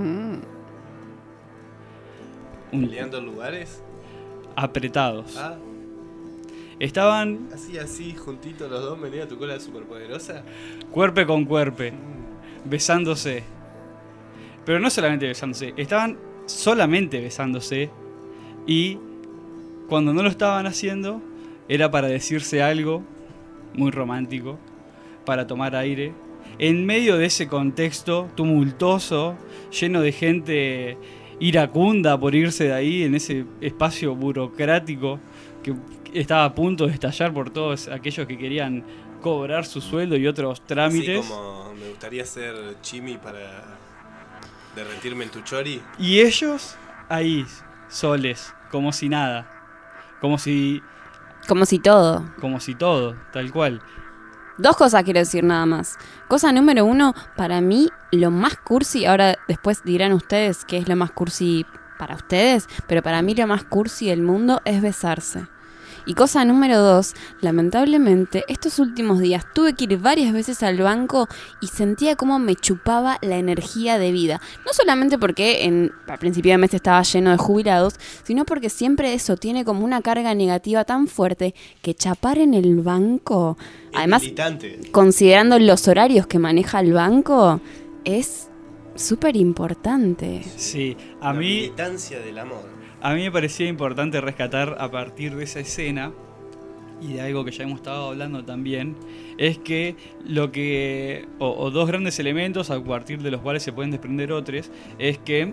S1: ¿Peleando lugares?
S20: Apretados.
S1: Ah.
S20: Estaban...
S1: Así, juntitos los dos, venía tu cola superpoderosa.
S20: Cuerpe con cuerpe, besándose. Pero no solamente besándose, estaban solamente besándose. Y cuando no lo estaban haciendo, era para decirse algo muy romántico, para tomar aire. En medio de ese contexto tumultuoso, lleno de gente iracunda por irse de ahí, en ese espacio burocrático que estaba a punto de estallar por todos aquellos que querían cobrar su sueldo y otros trámites.
S1: Así como me gustaría ser chimi para derretirme en tu chori.
S20: Y ellos ahí, soles, como si nada. Como si todo. Como si todo, tal cual.
S8: Dos cosas quiero decir nada más. Cosa número 1, para mí lo más cursi, ahora después dirán ustedes qué es lo más cursi para ustedes, pero para mí lo más cursi del mundo es besarse. Y cosa número 2, lamentablemente estos últimos días tuve que ir varias veces al banco y sentía como me chupaba la energía de vida. No solamente porque a principio de mes estaba lleno de jubilados, sino porque siempre eso tiene como una carga negativa tan fuerte que chapar en el banco, además
S1: militante,
S8: considerando los horarios que maneja el banco, es súper importante.
S20: Sí,
S1: la militancia del amor.
S20: A mí me parecía importante rescatar a partir de esa escena y de algo que ya hemos estado hablando también, es que o dos grandes elementos a partir de los cuales se pueden desprender otros, es que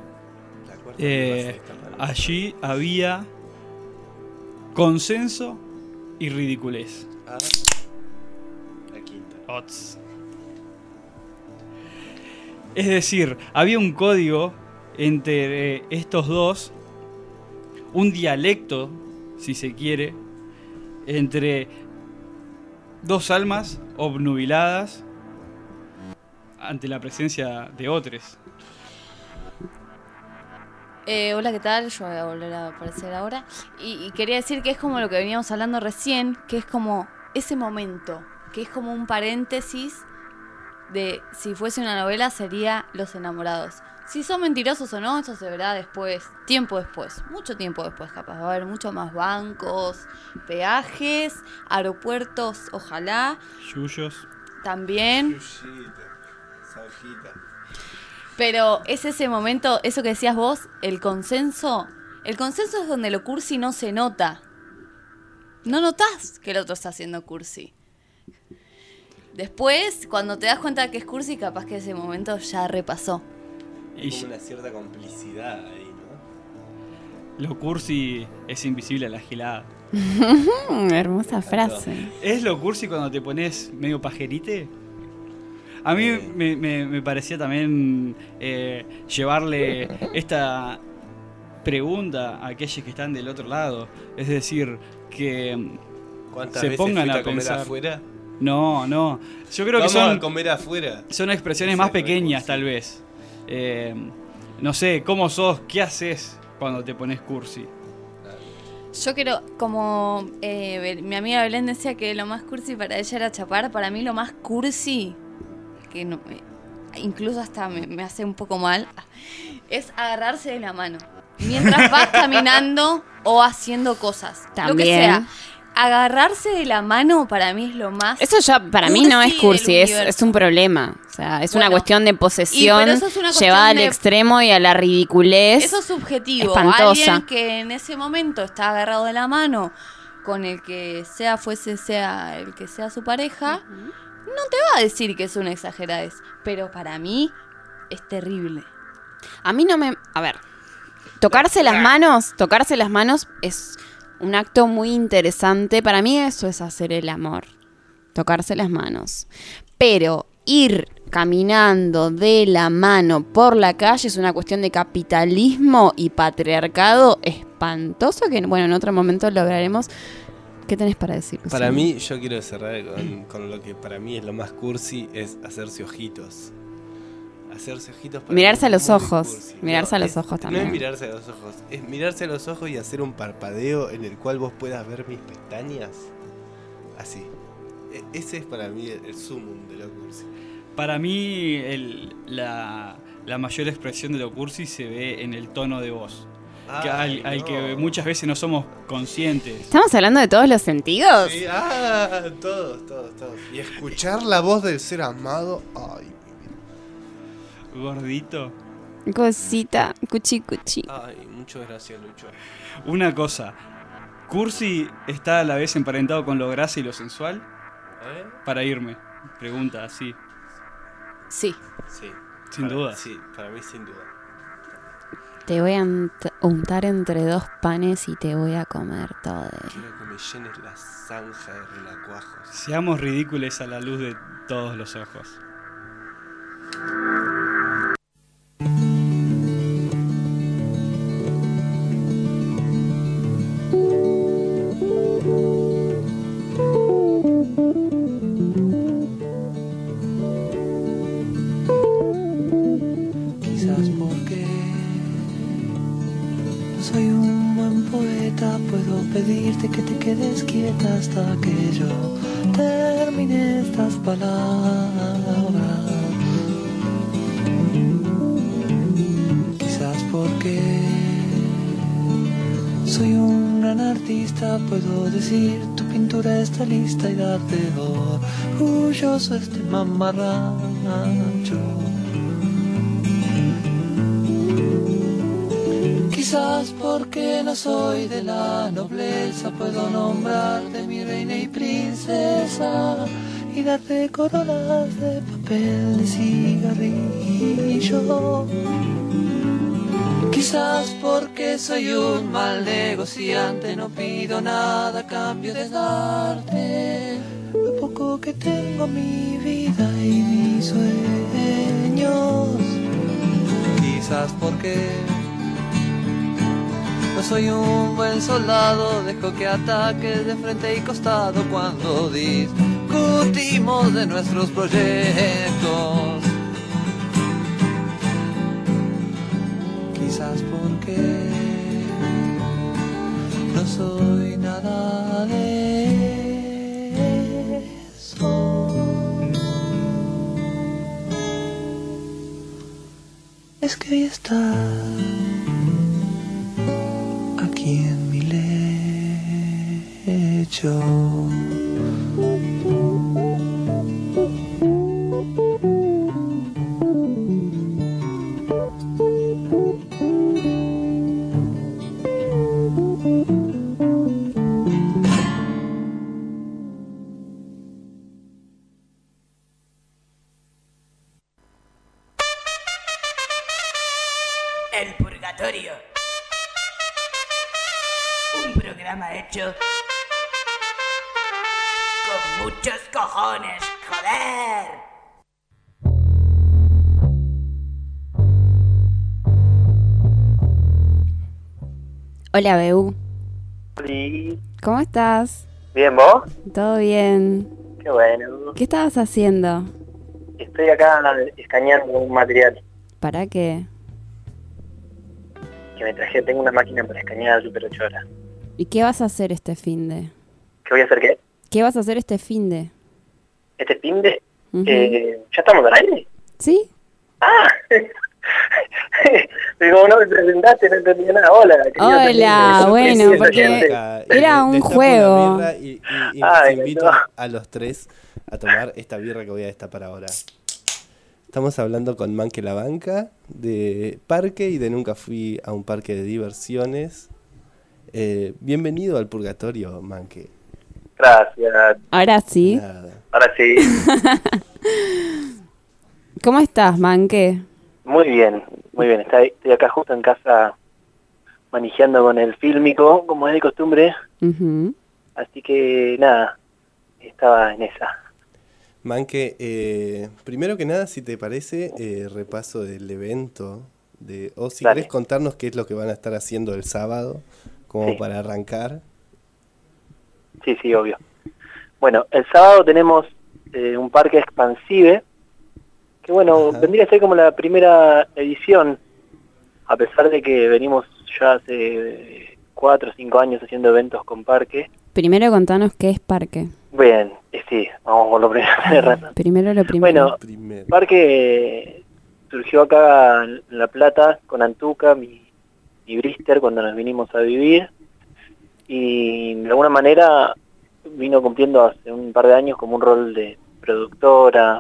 S20: allí había consenso y ridiculez.
S1: La quinta.
S20: Ots. Es decir, había un código entre estos dos, un dialecto, si se quiere, entre dos almas obnubiladas ante la presencia de otros.
S2: Hola, ¿qué tal? Yo voy a volver a aparecer ahora. Y quería decir que es como lo que veníamos hablando recién, que es como ese momento, que es como un paréntesis de, si fuese una novela, sería Los Enamorados. Si son mentirosos o no, eso se verá después, tiempo después, mucho tiempo después capaz. Va a haber mucho más bancos, peajes, aeropuertos, ojalá.
S20: Yuyos.
S2: También.
S1: Yuyita, Saujita.
S2: Pero es ese momento, eso que decías vos, el consenso. El consenso es donde lo cursi no se nota. No notás que el otro está haciendo cursi. Después, cuando te das cuenta que es cursi, capaz que ese momento ya repasó.
S1: Hay como una cierta complicidad ahí, ¿no?
S20: Lo cursi es invisible a la gilada.
S8: Hermosa frase.
S20: ¿Es lo cursi cuando te pones medio pajerite? A mí me parecía también llevarle esta pregunta a aquellos que están del otro lado. Es decir, que
S1: ¿Cuántas
S20: se
S1: veces
S20: pongan
S1: fuiste
S20: a
S1: comer
S20: pensar.
S1: afuera?
S20: No. Yo creo que
S1: Vamos
S20: son
S1: a comer afuera.
S20: Son expresiones más pequeñas, tal vez. No sé, ¿cómo sos? ¿Qué haces cuando te pones cursi?
S2: Yo creo, como mi amiga Belén decía que lo más cursi para ella era chapar, para mí lo más cursi, que no, incluso hasta me hace un poco mal, es agarrarse de la mano. Mientras vas caminando o haciendo cosas.
S8: También.
S2: Lo que sea. Agarrarse de la mano para mí es lo más.
S8: Eso ya para mí no es cursi,
S2: del
S8: es
S2: universo.
S8: un problema. O sea, es una
S2: Bueno,
S8: cuestión de posesión
S2: pero eso es una cuestión
S8: llevada al
S2: de-
S8: extremo y a la ridiculez.
S2: Eso es subjetivo.
S8: espantosa.
S2: Alguien que en ese momento está agarrado de la mano con el que sea el que sea su pareja, no te va a decir que es una exageradez. Pero para mí es terrible.
S8: A mí no me... A ver, tocarse las manos es un acto muy interesante. Para mí eso es hacer el amor. Tocarse las manos. Pero ir caminando de la mano por la calle es una cuestión de capitalismo y patriarcado espantoso que, bueno, en otro momento lo hablaremos. ¿Qué tenés para decir, Luciano?
S1: Para mí, yo quiero cerrar con lo que para mí es lo más cursi, es hacerse ojitos. Hacerse ojitos para
S8: Mirarse
S1: mí
S8: a
S1: es
S8: los
S1: muy
S8: ojos.
S1: cursi.
S8: Mirarse a los
S1: es-
S8: ojos
S1: No
S8: también.
S1: es mirarse a los ojos, es mirarse a los ojos y hacer un parpadeo en el cual vos puedas ver mis pestañas. Así. Ese es para mí el sumum de lo cursi.
S20: Para mí la mayor expresión de lo cursi se ve en el tono de voz. Al que muchas veces no somos conscientes.
S8: ¿Estamos hablando de todos los sentidos?
S1: Sí, todos. Y escuchar la voz del ser amado, ay,
S20: Gordito.
S8: Cosita, cuchi.
S1: ay, muchas gracias, Lucho.
S20: Una cosa. Cursi está a la vez emparentado con lo grasa y lo sensual. Para irme. Pregunta así.
S2: Sí.
S1: Sí.
S20: Sin duda.
S1: Sí, para mí sin duda.
S8: Te voy a untar entre dos panes y te voy a comer todo.
S1: Quiero que me llenes la zanja de relacuajos.
S20: Seamos ridículos a la luz de todos los ojos.
S4: Quizás porque soy un buen poeta, puedo pedirte que te quedes quieta hasta que yo termine estas palabras. Quizás porque soy un gran artista, puedo decir tu pintura está lista y darte orgulloso este mamarracho. Quizás porque no soy de la nobleza, puedo nombrarte mi reina y princesa y darte coronas de papel de cigarrillo. Quizás porque soy un mal negociante, no pido nada a cambio de darte lo poco que tengo, mi vida y mis sueños. Quizás porque no soy un buen soldado, dejo que ataques de frente y costado cuando discutimos de nuestros proyectos. Quizás porque no soy nada de eso. Es que hoy estás aquí en mi lecho.
S3: El Purgatorio. Un programa hecho con muchos cojones, joder.
S8: Hola, Beu.
S21: Sí.
S8: ¿Cómo estás?
S21: Bien, ¿vos?
S8: ¿Todo bien?
S21: Qué bueno.
S8: ¿Qué estabas haciendo?
S21: Estoy acá escaneando un material
S8: ¿Para qué?
S21: que me traje. Tengo una máquina para escanear Super 8 horas.
S8: ¿Y qué vas a hacer este finde?
S21: ¿Qué voy a hacer qué?
S8: ¿Qué vas a hacer este finde?
S21: ¿Este fin de?
S8: Ujú.
S21: ¿Ya estamos al aire?
S8: ¿Sí?
S21: ¡Ah! Digo, no me presentaste, no entendía nada. Hola, querido
S8: Hola,
S21: Felipe.
S8: bueno,
S21: Sí,
S8: porque
S21: oyente.
S8: era un
S1: Destapo
S8: juego.
S1: la birra y
S21: Ay,
S1: los invito
S21: no.
S1: a los tres a tomar esta birra que voy a destapar ahora. Estamos hablando con Manque la Banca de parque y de nunca fui a un parque de diversiones. Bienvenido al purgatorio, Manque.
S21: Gracias.
S8: Ahora sí.
S1: Nada.
S21: Ahora sí.
S8: ¿Cómo estás, Manque?
S21: Muy bien, muy bien. Estoy acá justo en casa manejando con el fílmico, como es de costumbre.
S8: Ujú.
S21: Así que nada, estaba en esa.
S1: Manque, primero que nada, si te parece, repaso del evento. O si
S21: Dale.
S1: querés contarnos qué es lo que van a estar haciendo el sábado, como
S21: Sí.
S1: para arrancar.
S21: Sí, obvio. Bueno, el sábado tenemos un parque expansive, que bueno,
S1: Ajá.
S21: vendría a ser como la primera edición, a pesar de que venimos ya hace 4 o 5 años haciendo eventos con parque.
S8: Primero contanos qué es parque.
S21: Bien, sí, vamos por lo primero. tenés razón.
S8: Primero lo primero.
S21: Bueno, parque surgió acá en La Plata con Antuca, mi Brister, cuando nos vinimos a vivir, y de alguna manera vino cumpliendo hace un par de años como un rol de productora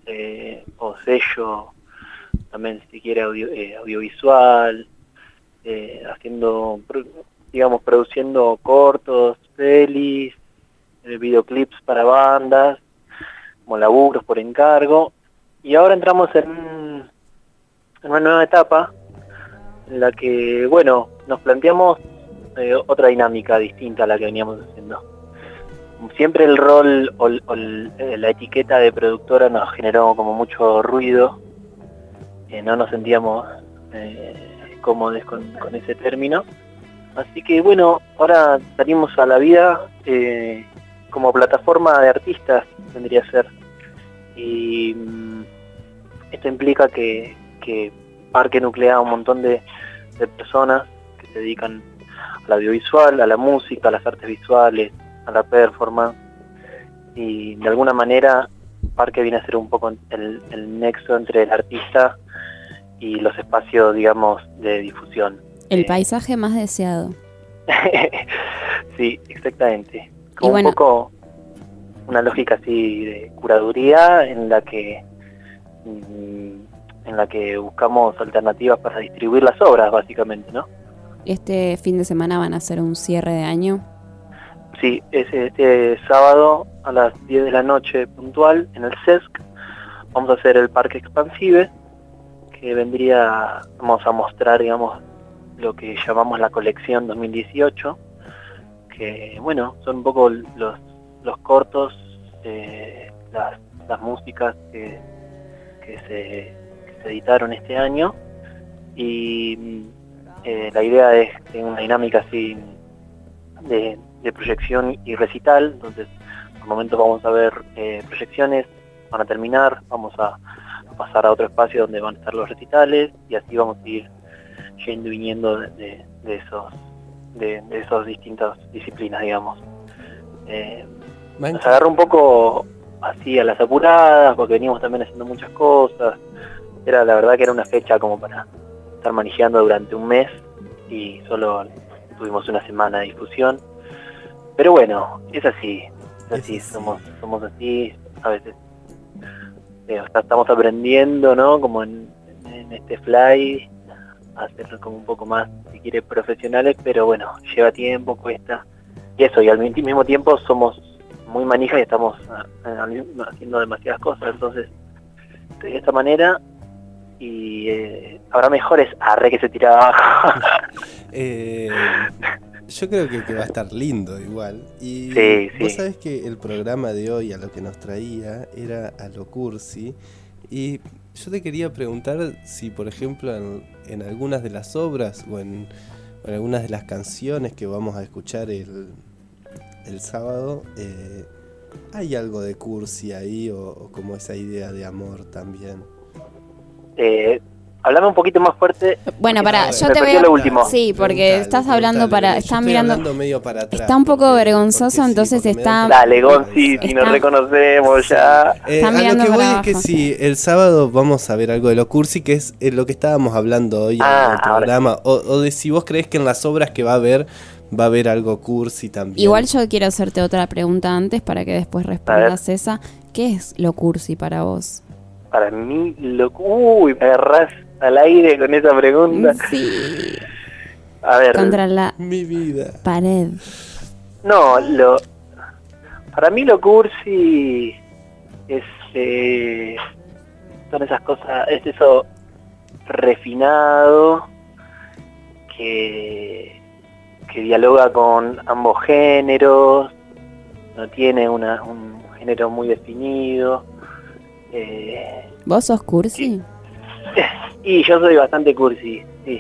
S21: o sello, también si quiere audiovisual, haciendo, digamos, produciendo cortos, pelis, videoclips para bandas, como laburos por encargo, y ahora entramos en una nueva etapa en la que, bueno, nos planteamos otra dinámica distinta a la que veníamos haciendo. Siempre el rol o la etiqueta de productora nos generó como mucho ruido, no nos sentíamos cómodos con ese término, así que bueno, ahora salimos a la vida como plataforma de artistas, vendría a ser, y esto implica que Parque nuclea a un montón de personas que se dedican al audiovisual, a la música, a las artes visuales, a la performance, y de alguna manera Parque viene a ser un poco el nexo entre el artista y los espacios, digamos, de difusión.
S8: El paisaje más deseado.
S21: Sí, exactamente. Como
S8: bueno,
S21: un poco una lógica así de curaduría en la que buscamos alternativas para distribuir las obras, básicamente, ¿no?
S8: Este fin de semana van a hacer un cierre de año.
S21: Sí, es este sábado a las 10 de la noche puntual en el CESC. Vamos a hacer el parque expansive, que vamos a mostrar, digamos, lo que llamamos la colección 2018, que bueno, son un poco los cortos, las músicas que se editaron este año, y la idea es tener una dinámica así de proyección y recital. Entonces por momentos vamos a ver proyecciones, van a terminar, vamos a pasar a otro espacio donde van a estar los recitales, y así vamos a ir yendo y viniendo de esos distintas disciplinas, digamos. Nos agarró un poco así a las apuradas, porque venimos también haciendo muchas cosas. La verdad que era una fecha como para estar manejando durante un mes, y solo tuvimos una semana de difusión. Pero bueno, es así, somos así, a veces estamos aprendiendo, ¿no? Como en este fly, a hacerlo como un poco más, si quiere, profesionales, pero bueno, lleva tiempo, cuesta, y eso, y al mismo tiempo somos muy manijas y estamos haciendo demasiadas cosas, entonces de esta manera, y habrá mejores arre que se tira abajo.
S1: Yo creo que va a estar lindo igual. Y
S21: sí.
S1: Vos sabés que el programa de hoy a lo que nos traía era a lo cursi. Y yo te quería preguntar si, por ejemplo, en algunas de las obras o en algunas de las canciones que vamos a escuchar el sábado, ¿hay algo de cursi ahí o como esa idea de amor también?
S21: Hablame un poquito más fuerte.
S8: Bueno, para, yo te voy
S21: lo último.
S8: Sí, porque estás hablando estás mirando
S1: medio para atrás.
S8: Está un poco vergonzoso, entonces está...
S21: Dale, Gonzi, si nos reconocemos ya.
S8: Está
S1: a
S8: mirando
S1: lo que voy
S8: para
S1: es que
S8: abajo.
S1: sí, el sábado vamos a ver algo de lo cursi, que es lo que estábamos hablando hoy en el programa. O de si vos crees que en las obras que va a haber algo cursi también.
S8: Igual yo quiero hacerte otra pregunta antes para que después respondas esa. ¿Qué es lo cursi para vos?
S21: Para mí, uy, me agarrás al aire con esa pregunta.
S8: Sí.
S21: A ver.
S8: Contra la
S1: mi vida.
S8: Pared.
S21: No, para mí lo cursi es son esas cosas, es eso refinado que dialoga con ambos géneros, no tiene un género muy definido.
S8: ¿Vos sos cursi?
S21: Y yo soy bastante cursi, sí.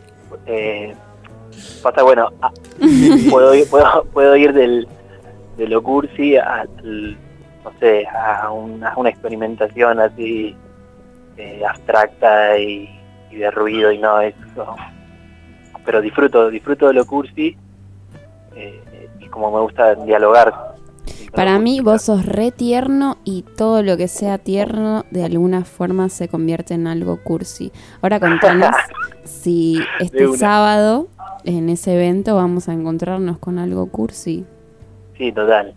S21: Pasa, bueno, puedo ir de lo cursi no sé, a una experimentación así abstracta y de ruido y no eso. Pero disfruto de lo cursi y como me gusta dialogar.
S8: Para mí vos sos re tierno y todo lo que sea tierno de alguna forma se convierte en algo cursi. Ahora contanos si este sábado en ese evento vamos a encontrarnos con algo cursi.
S21: Sí, total.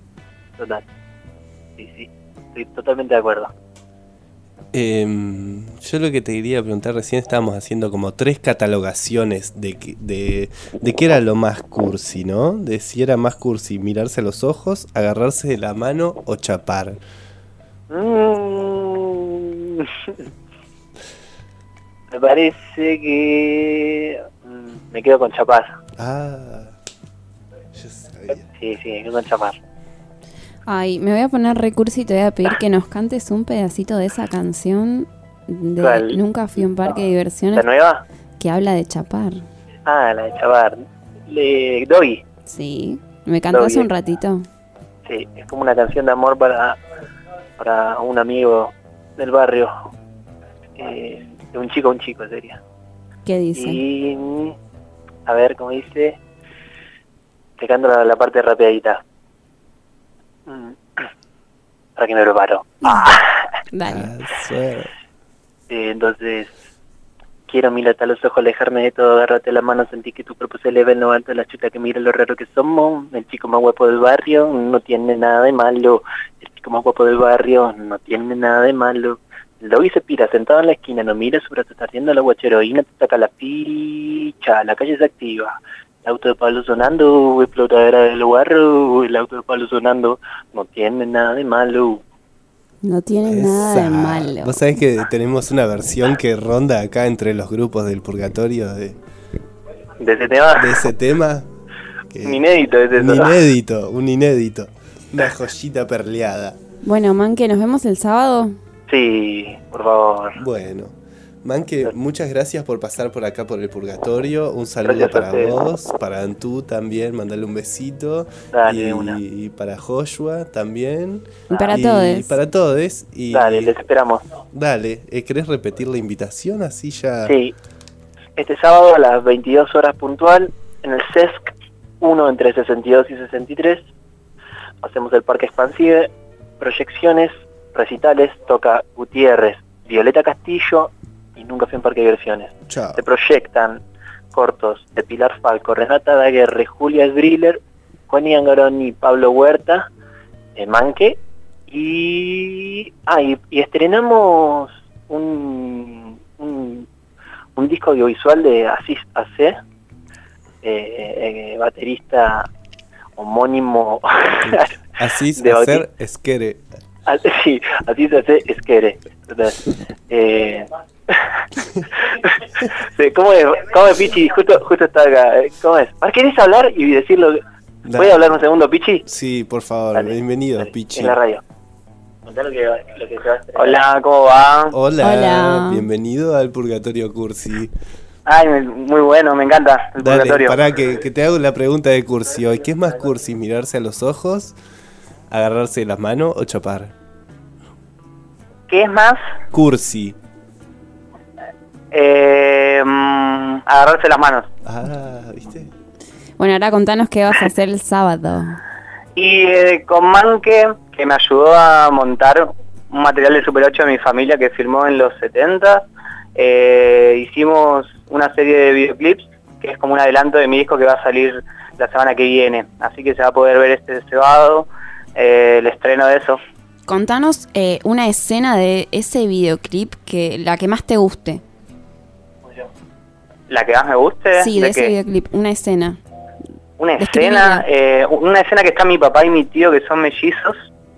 S21: Sí, estoy totalmente de acuerdo.
S1: Yo lo que te quería preguntar, recién estábamos haciendo como 3 catalogaciones de qué era lo más cursi, ¿no? De si era más cursi mirarse a los ojos, agarrarse de la mano o chapar.
S21: Me parece que me quedo con chapar.
S1: Yo sabía.
S21: Sí, me quedo con chapar.
S8: Ay, me voy a poner recurso y te voy a pedir que nos cantes un pedacito de esa canción de
S21: ¿Cuál?
S8: Nunca fui a un parque de diversiones.
S21: ¿La nueva?
S8: Que habla de chapar.
S21: La de chapar. Doggy.
S8: Sí. ¿Me cantás
S21: Doggy.
S8: un ratito?
S21: Sí, es como una canción de amor para un amigo del barrio. De un chico a un chico sería.
S8: ¿Qué dice?
S21: Y a ver, ¿cómo dice? Te canto la parte rapeadita. Para que me preparo.
S8: Dale.
S21: Entonces, quiero mirarte a los ojos, alejarme de todo, agárrate la mano, sentí que tu cuerpo se eleva en lo alto de la chuta, que mira lo raro que somos. El chico más guapo del barrio no tiene nada de malo. El chico más guapo del barrio no tiene nada de malo. El Doggy se pira, sentado en la esquina, no mira su brazo, está haciendo la guacheroína, te saca la ficha, la calle se activa. El auto de Pablo sonando, explotadera del guarro, el auto de Pablo sonando, no tiene nada de malo.
S8: No tiene nada de malo.
S1: Vos sabés que tenemos una versión que ronda acá entre los grupos del purgatorio de
S21: ese tema.
S1: De ese tema.
S21: Un inédito es eso.
S1: Un inédito. Una joyita perleada.
S8: Bueno, Manque, ¿nos vemos el sábado?
S21: Sí, por favor.
S1: Bueno, Manque, muchas gracias por pasar por acá por el purgatorio. Un saludo para vos, para Antú también, mandale un besito.
S21: Dale,
S1: y para Joshua también.
S8: Y para todos.
S1: Y para todos. Y
S21: dale, les esperamos.
S1: Dale, ¿querés repetir la invitación? Así ya...
S21: Sí, este sábado a las 22 horas puntual, en el CESC 1 entre 62 y 63. Hacemos el Parque Expansive, proyecciones, recitales, toca Gutiérrez, Violeta Castillo y Nunca fui a un parque de diversiones.
S1: Chao.
S21: Se proyectan cortos de Pilar Falco, Renata Daguerre, Julia Sbriller, Juan Angaroni y Pablo Huerta, Manque, y estrenamos un disco audiovisual de Asís AC, baterista homónimo.
S1: Asís
S21: de
S1: hacer Esquere.
S21: Sí, Asís AC Esquere. ¿Cómo es Pichi? Justo está acá. ¿Cómo es? ¿Querés hablar y decirlo? ¿Puedes hablar un segundo, Pichi?
S1: Sí, por favor. Dale, bienvenido, Pichi.
S21: En la radio. Contá lo que se va a estrenar. Hola, ¿cómo va?
S1: Hola, bienvenido al Purgatorio Cursi.
S21: Ay, muy bueno, me encanta el
S1: Dale,
S21: purgatorio.
S1: pará, que te hago la pregunta de cursi hoy. ¿Qué es más cursi, mirarse a los ojos, agarrarse de las manos o chapar?
S21: ¿Qué es más?
S1: Cursi.
S21: Agarrarse las manos.
S1: Ah, ¿viste?
S8: Bueno, ahora contanos qué vas a hacer el sábado.
S21: Y con Manque, que me ayudó a montar un material de Super 8 de mi familia que filmó en los 70, hicimos una serie de videoclips que es como un adelanto de mi disco que va a salir la semana que viene. Así que se va a poder ver este sábado el estreno de eso.
S8: Contanos una escena de ese videoclip, la que más te guste.
S21: ¿La que más me guste?
S8: Sí, de ese videoclip, una escena.
S21: Una escena que está mi papá y mi tío, que son mellizos,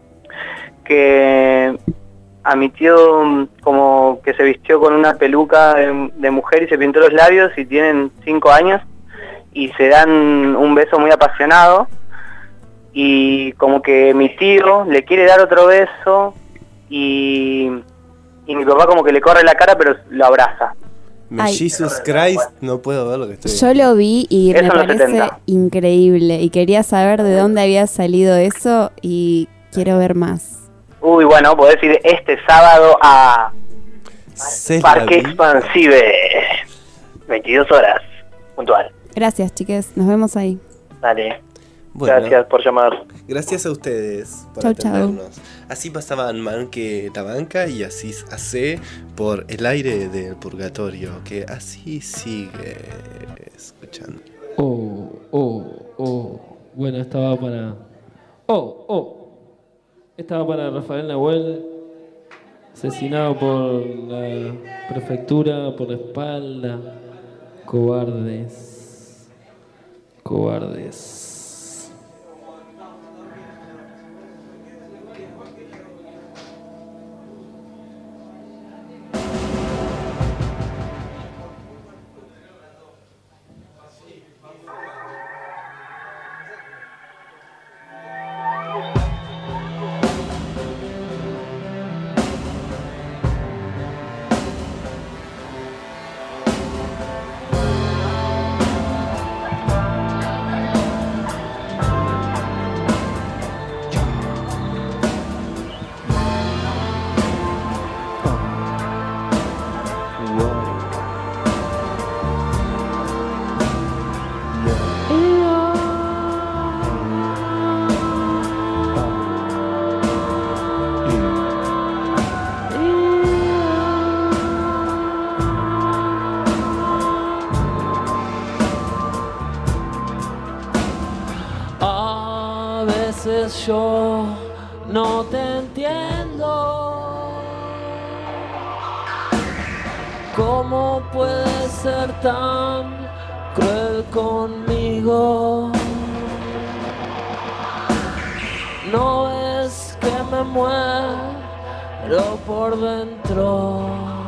S21: que a mi tío como que se vistió con una peluca de mujer y se pintó los labios, y tienen 5 años y se dan un beso muy apasionado, y como que mi tío le quiere dar otro beso y mi papá como que le corre la cara pero lo abraza.
S1: Jesus Christ, no puedo ver lo que estoy
S8: Yo lo vi y
S21: Eso
S8: me
S21: en los
S8: parece
S21: 70.
S8: increíble y quería saber de dónde había salido eso y quiero ver más.
S21: Uy, bueno, podés ir este sábado a Parque Expansive, 22 horas, puntual.
S8: Gracias, chiques, nos vemos ahí.
S21: Dale.
S1: Bueno,
S21: Gracias por llamar.
S1: Gracias a ustedes por
S8: Chau, chau.
S1: atendernos. Así pasaban Manque Tabanca y así hace por el aire del purgatorio, que así sigue escuchando.
S6: Bueno, estaba para... Estaba para Rafael Nahuel, asesinado por la prefectura, por la espalda. Cobardes. A veces yo no te entiendo. ¿Cómo puedes ser tan cruel conmigo? No es que me muero por dentro.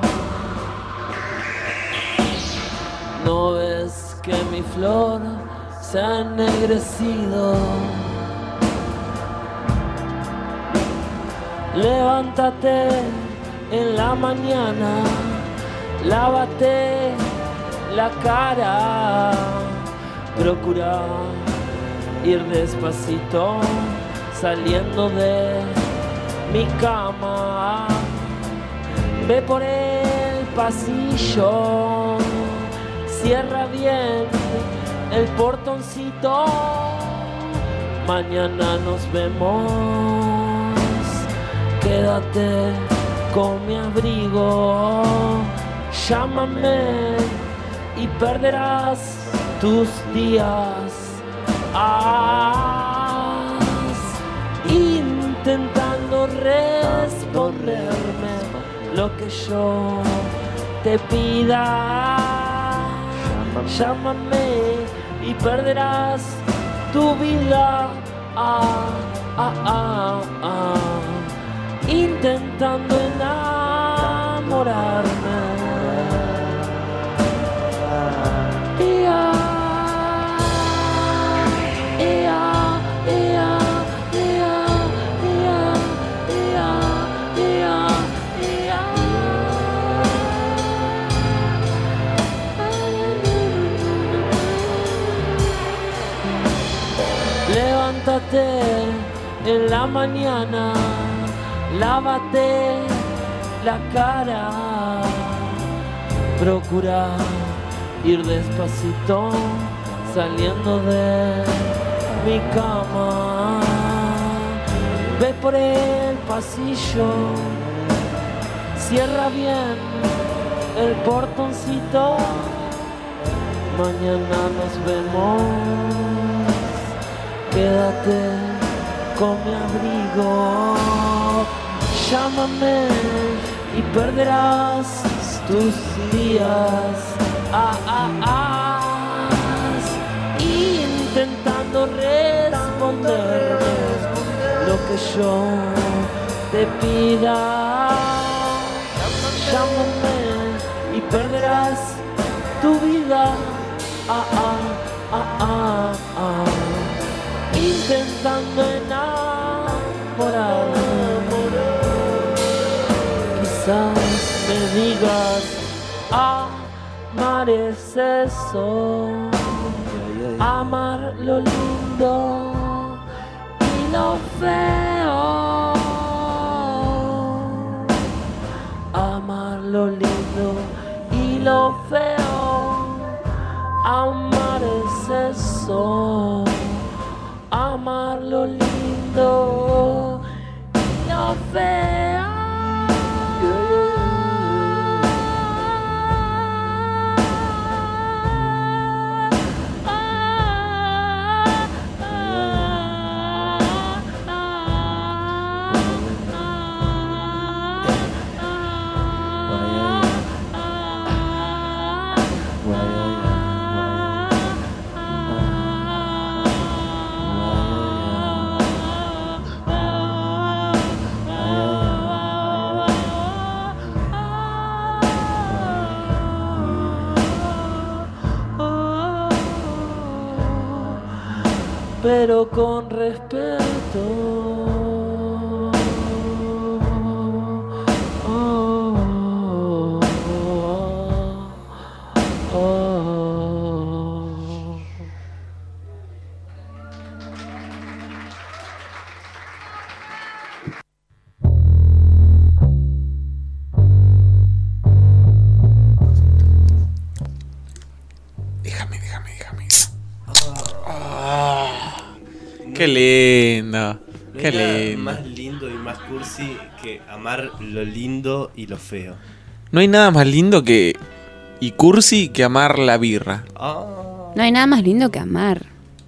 S6: No ves que mi flor se ha ennegrecido. Levántate en la mañana, lávate la cara, procura ir despacito saliendo de mi cama. Ve por el pasillo, cierra bien el portoncito. Mañana nos vemos. Quédate con mi abrigo. Llámame y perderás tus días. Intentando responderme lo que yo te pida. Llámame y perderás tu vida. Intentando enamorarme. en la mañana, lávate la cara. Procura ir despacito saliendo de mi cama. Ve por el pasillo, cierra bien el portoncito. Mañana nos vemos. Quédate con mi abrigo. Llámame y perderás tus días. Intentando responderme lo que yo te pida. Llámame y perderás tu vida. Intentando enamorarme. Quizás me digas, amar es eso, amar lo lindo y lo feo. Amar lo lindo y lo feo. Amar es eso, amar lo lindo y lo feo. Pero con respeto.
S7: Qué lindo,
S1: No
S7: qué
S1: hay nada
S7: lindo.
S1: más lindo y más cursi que amar lo lindo y lo feo.
S7: No hay nada más lindo que y cursi que amar la birra.
S8: No hay nada más lindo que amar.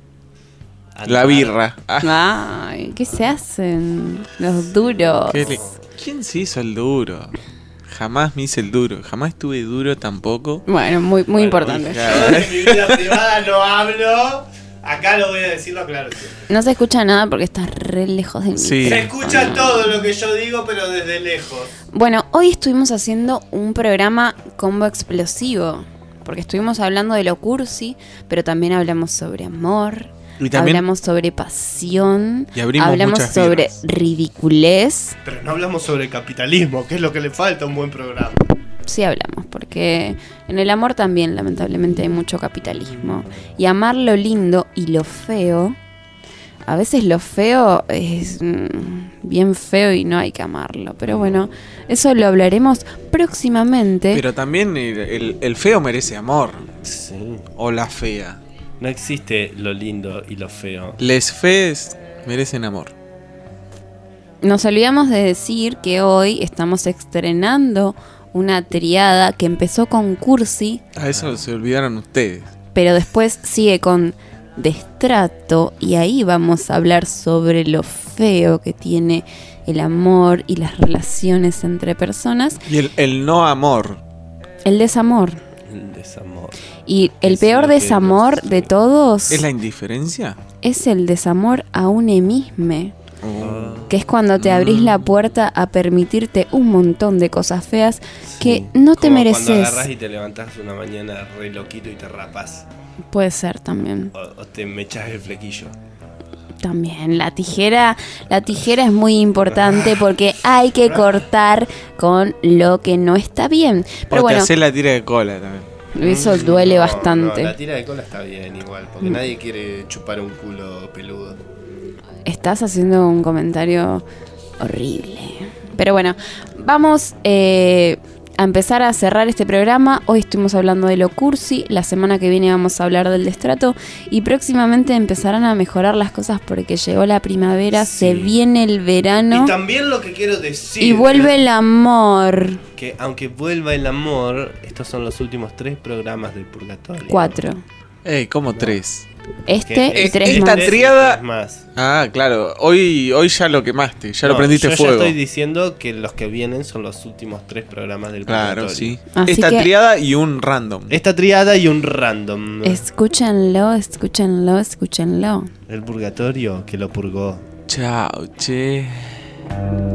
S7: La birra.
S8: Ay, ¿qué se hacen? Los duros.
S7: ¿Quién se hizo el duro? Jamás me hice el duro. Jamás estuve duro tampoco.
S8: Bueno, muy importante.
S1: En mi vida privada no hablo. Acá lo voy a decirlo claro.
S8: No se escucha nada porque estás re lejos de mí.
S1: Se escucha todo lo que yo digo, pero desde lejos.
S8: Bueno, hoy estuvimos haciendo un programa combo explosivo. Porque estuvimos hablando de lo cursi, pero también hablamos sobre amor.
S7: Y también
S8: hablamos sobre pasión.
S7: Y abrimos
S8: hablamos
S7: muchas
S8: sobre
S7: birras.
S8: ridiculez.
S1: Pero no hablamos sobre capitalismo, que es lo que le falta a un buen programa.
S8: Sí hablamos, porque en el amor también lamentablemente hay mucho capitalismo. Y amar lo lindo y lo feo, a veces lo feo es bien feo y no hay que amarlo. Pero bueno, eso lo hablaremos próximamente.
S7: Pero también el feo merece amor.
S1: Sí.
S7: O la fea.
S1: No existe lo lindo y lo feo.
S7: Les fees merecen amor.
S8: Nos olvidamos de decir que hoy estamos estrenando una triada que empezó con cursi,
S7: A eso se olvidaron ustedes.
S8: pero después sigue con destrato, y ahí vamos a hablar sobre lo feo que tiene el amor y las relaciones entre personas.
S7: Y el no amor.
S8: El desamor.
S1: El desamor.
S8: Y el peor desamor de todos
S7: ¿Es la indiferencia?
S8: es el desamor a uno mismo. Que es cuando te abrís la puerta a permitirte un montón de cosas feas que no te
S1: Como
S8: mereces.
S1: cuando agarrás y te levantás una mañana re loquito y te rapás.
S8: Puede ser también.
S1: O te mechás el flequillo.
S8: También la tijera es muy importante porque hay que cortar con lo que no está bien. Pero
S7: O te
S8: bueno,
S7: hace la tira de cola también.
S8: eso duele bastante.
S1: No, la tira de cola está bien igual, porque nadie quiere chupar un culo peludo.
S8: Estás haciendo un comentario horrible. Pero bueno, vamos a empezar a cerrar este programa. Hoy estuvimos hablando de lo cursi, la semana que viene vamos a hablar del destrato y próximamente empezarán a mejorar las cosas porque llegó la primavera, se viene el verano
S1: Y también lo que quiero decir
S8: y vuelve el amor.
S1: que aunque vuelva el amor, estos son los últimos 3 programas del Purgatorio.
S8: 4.
S7: ¿Cómo 3?
S8: Este y 3
S7: Esta
S8: más.
S7: triada.
S1: más.
S7: Ah, claro. Hoy ya lo quemaste, ya lo prendiste
S1: yo
S7: fuego.
S1: Ya estoy diciendo que los que vienen son los últimos 3 programas del
S7: Claro,
S1: Purgatorio.
S7: sí. Esta triada y un random.
S1: Esta triada y un random.
S8: Escúchenlo, escúchenlo, escúchenlo.
S1: El Purgatorio que lo purgó.
S7: Chao, che.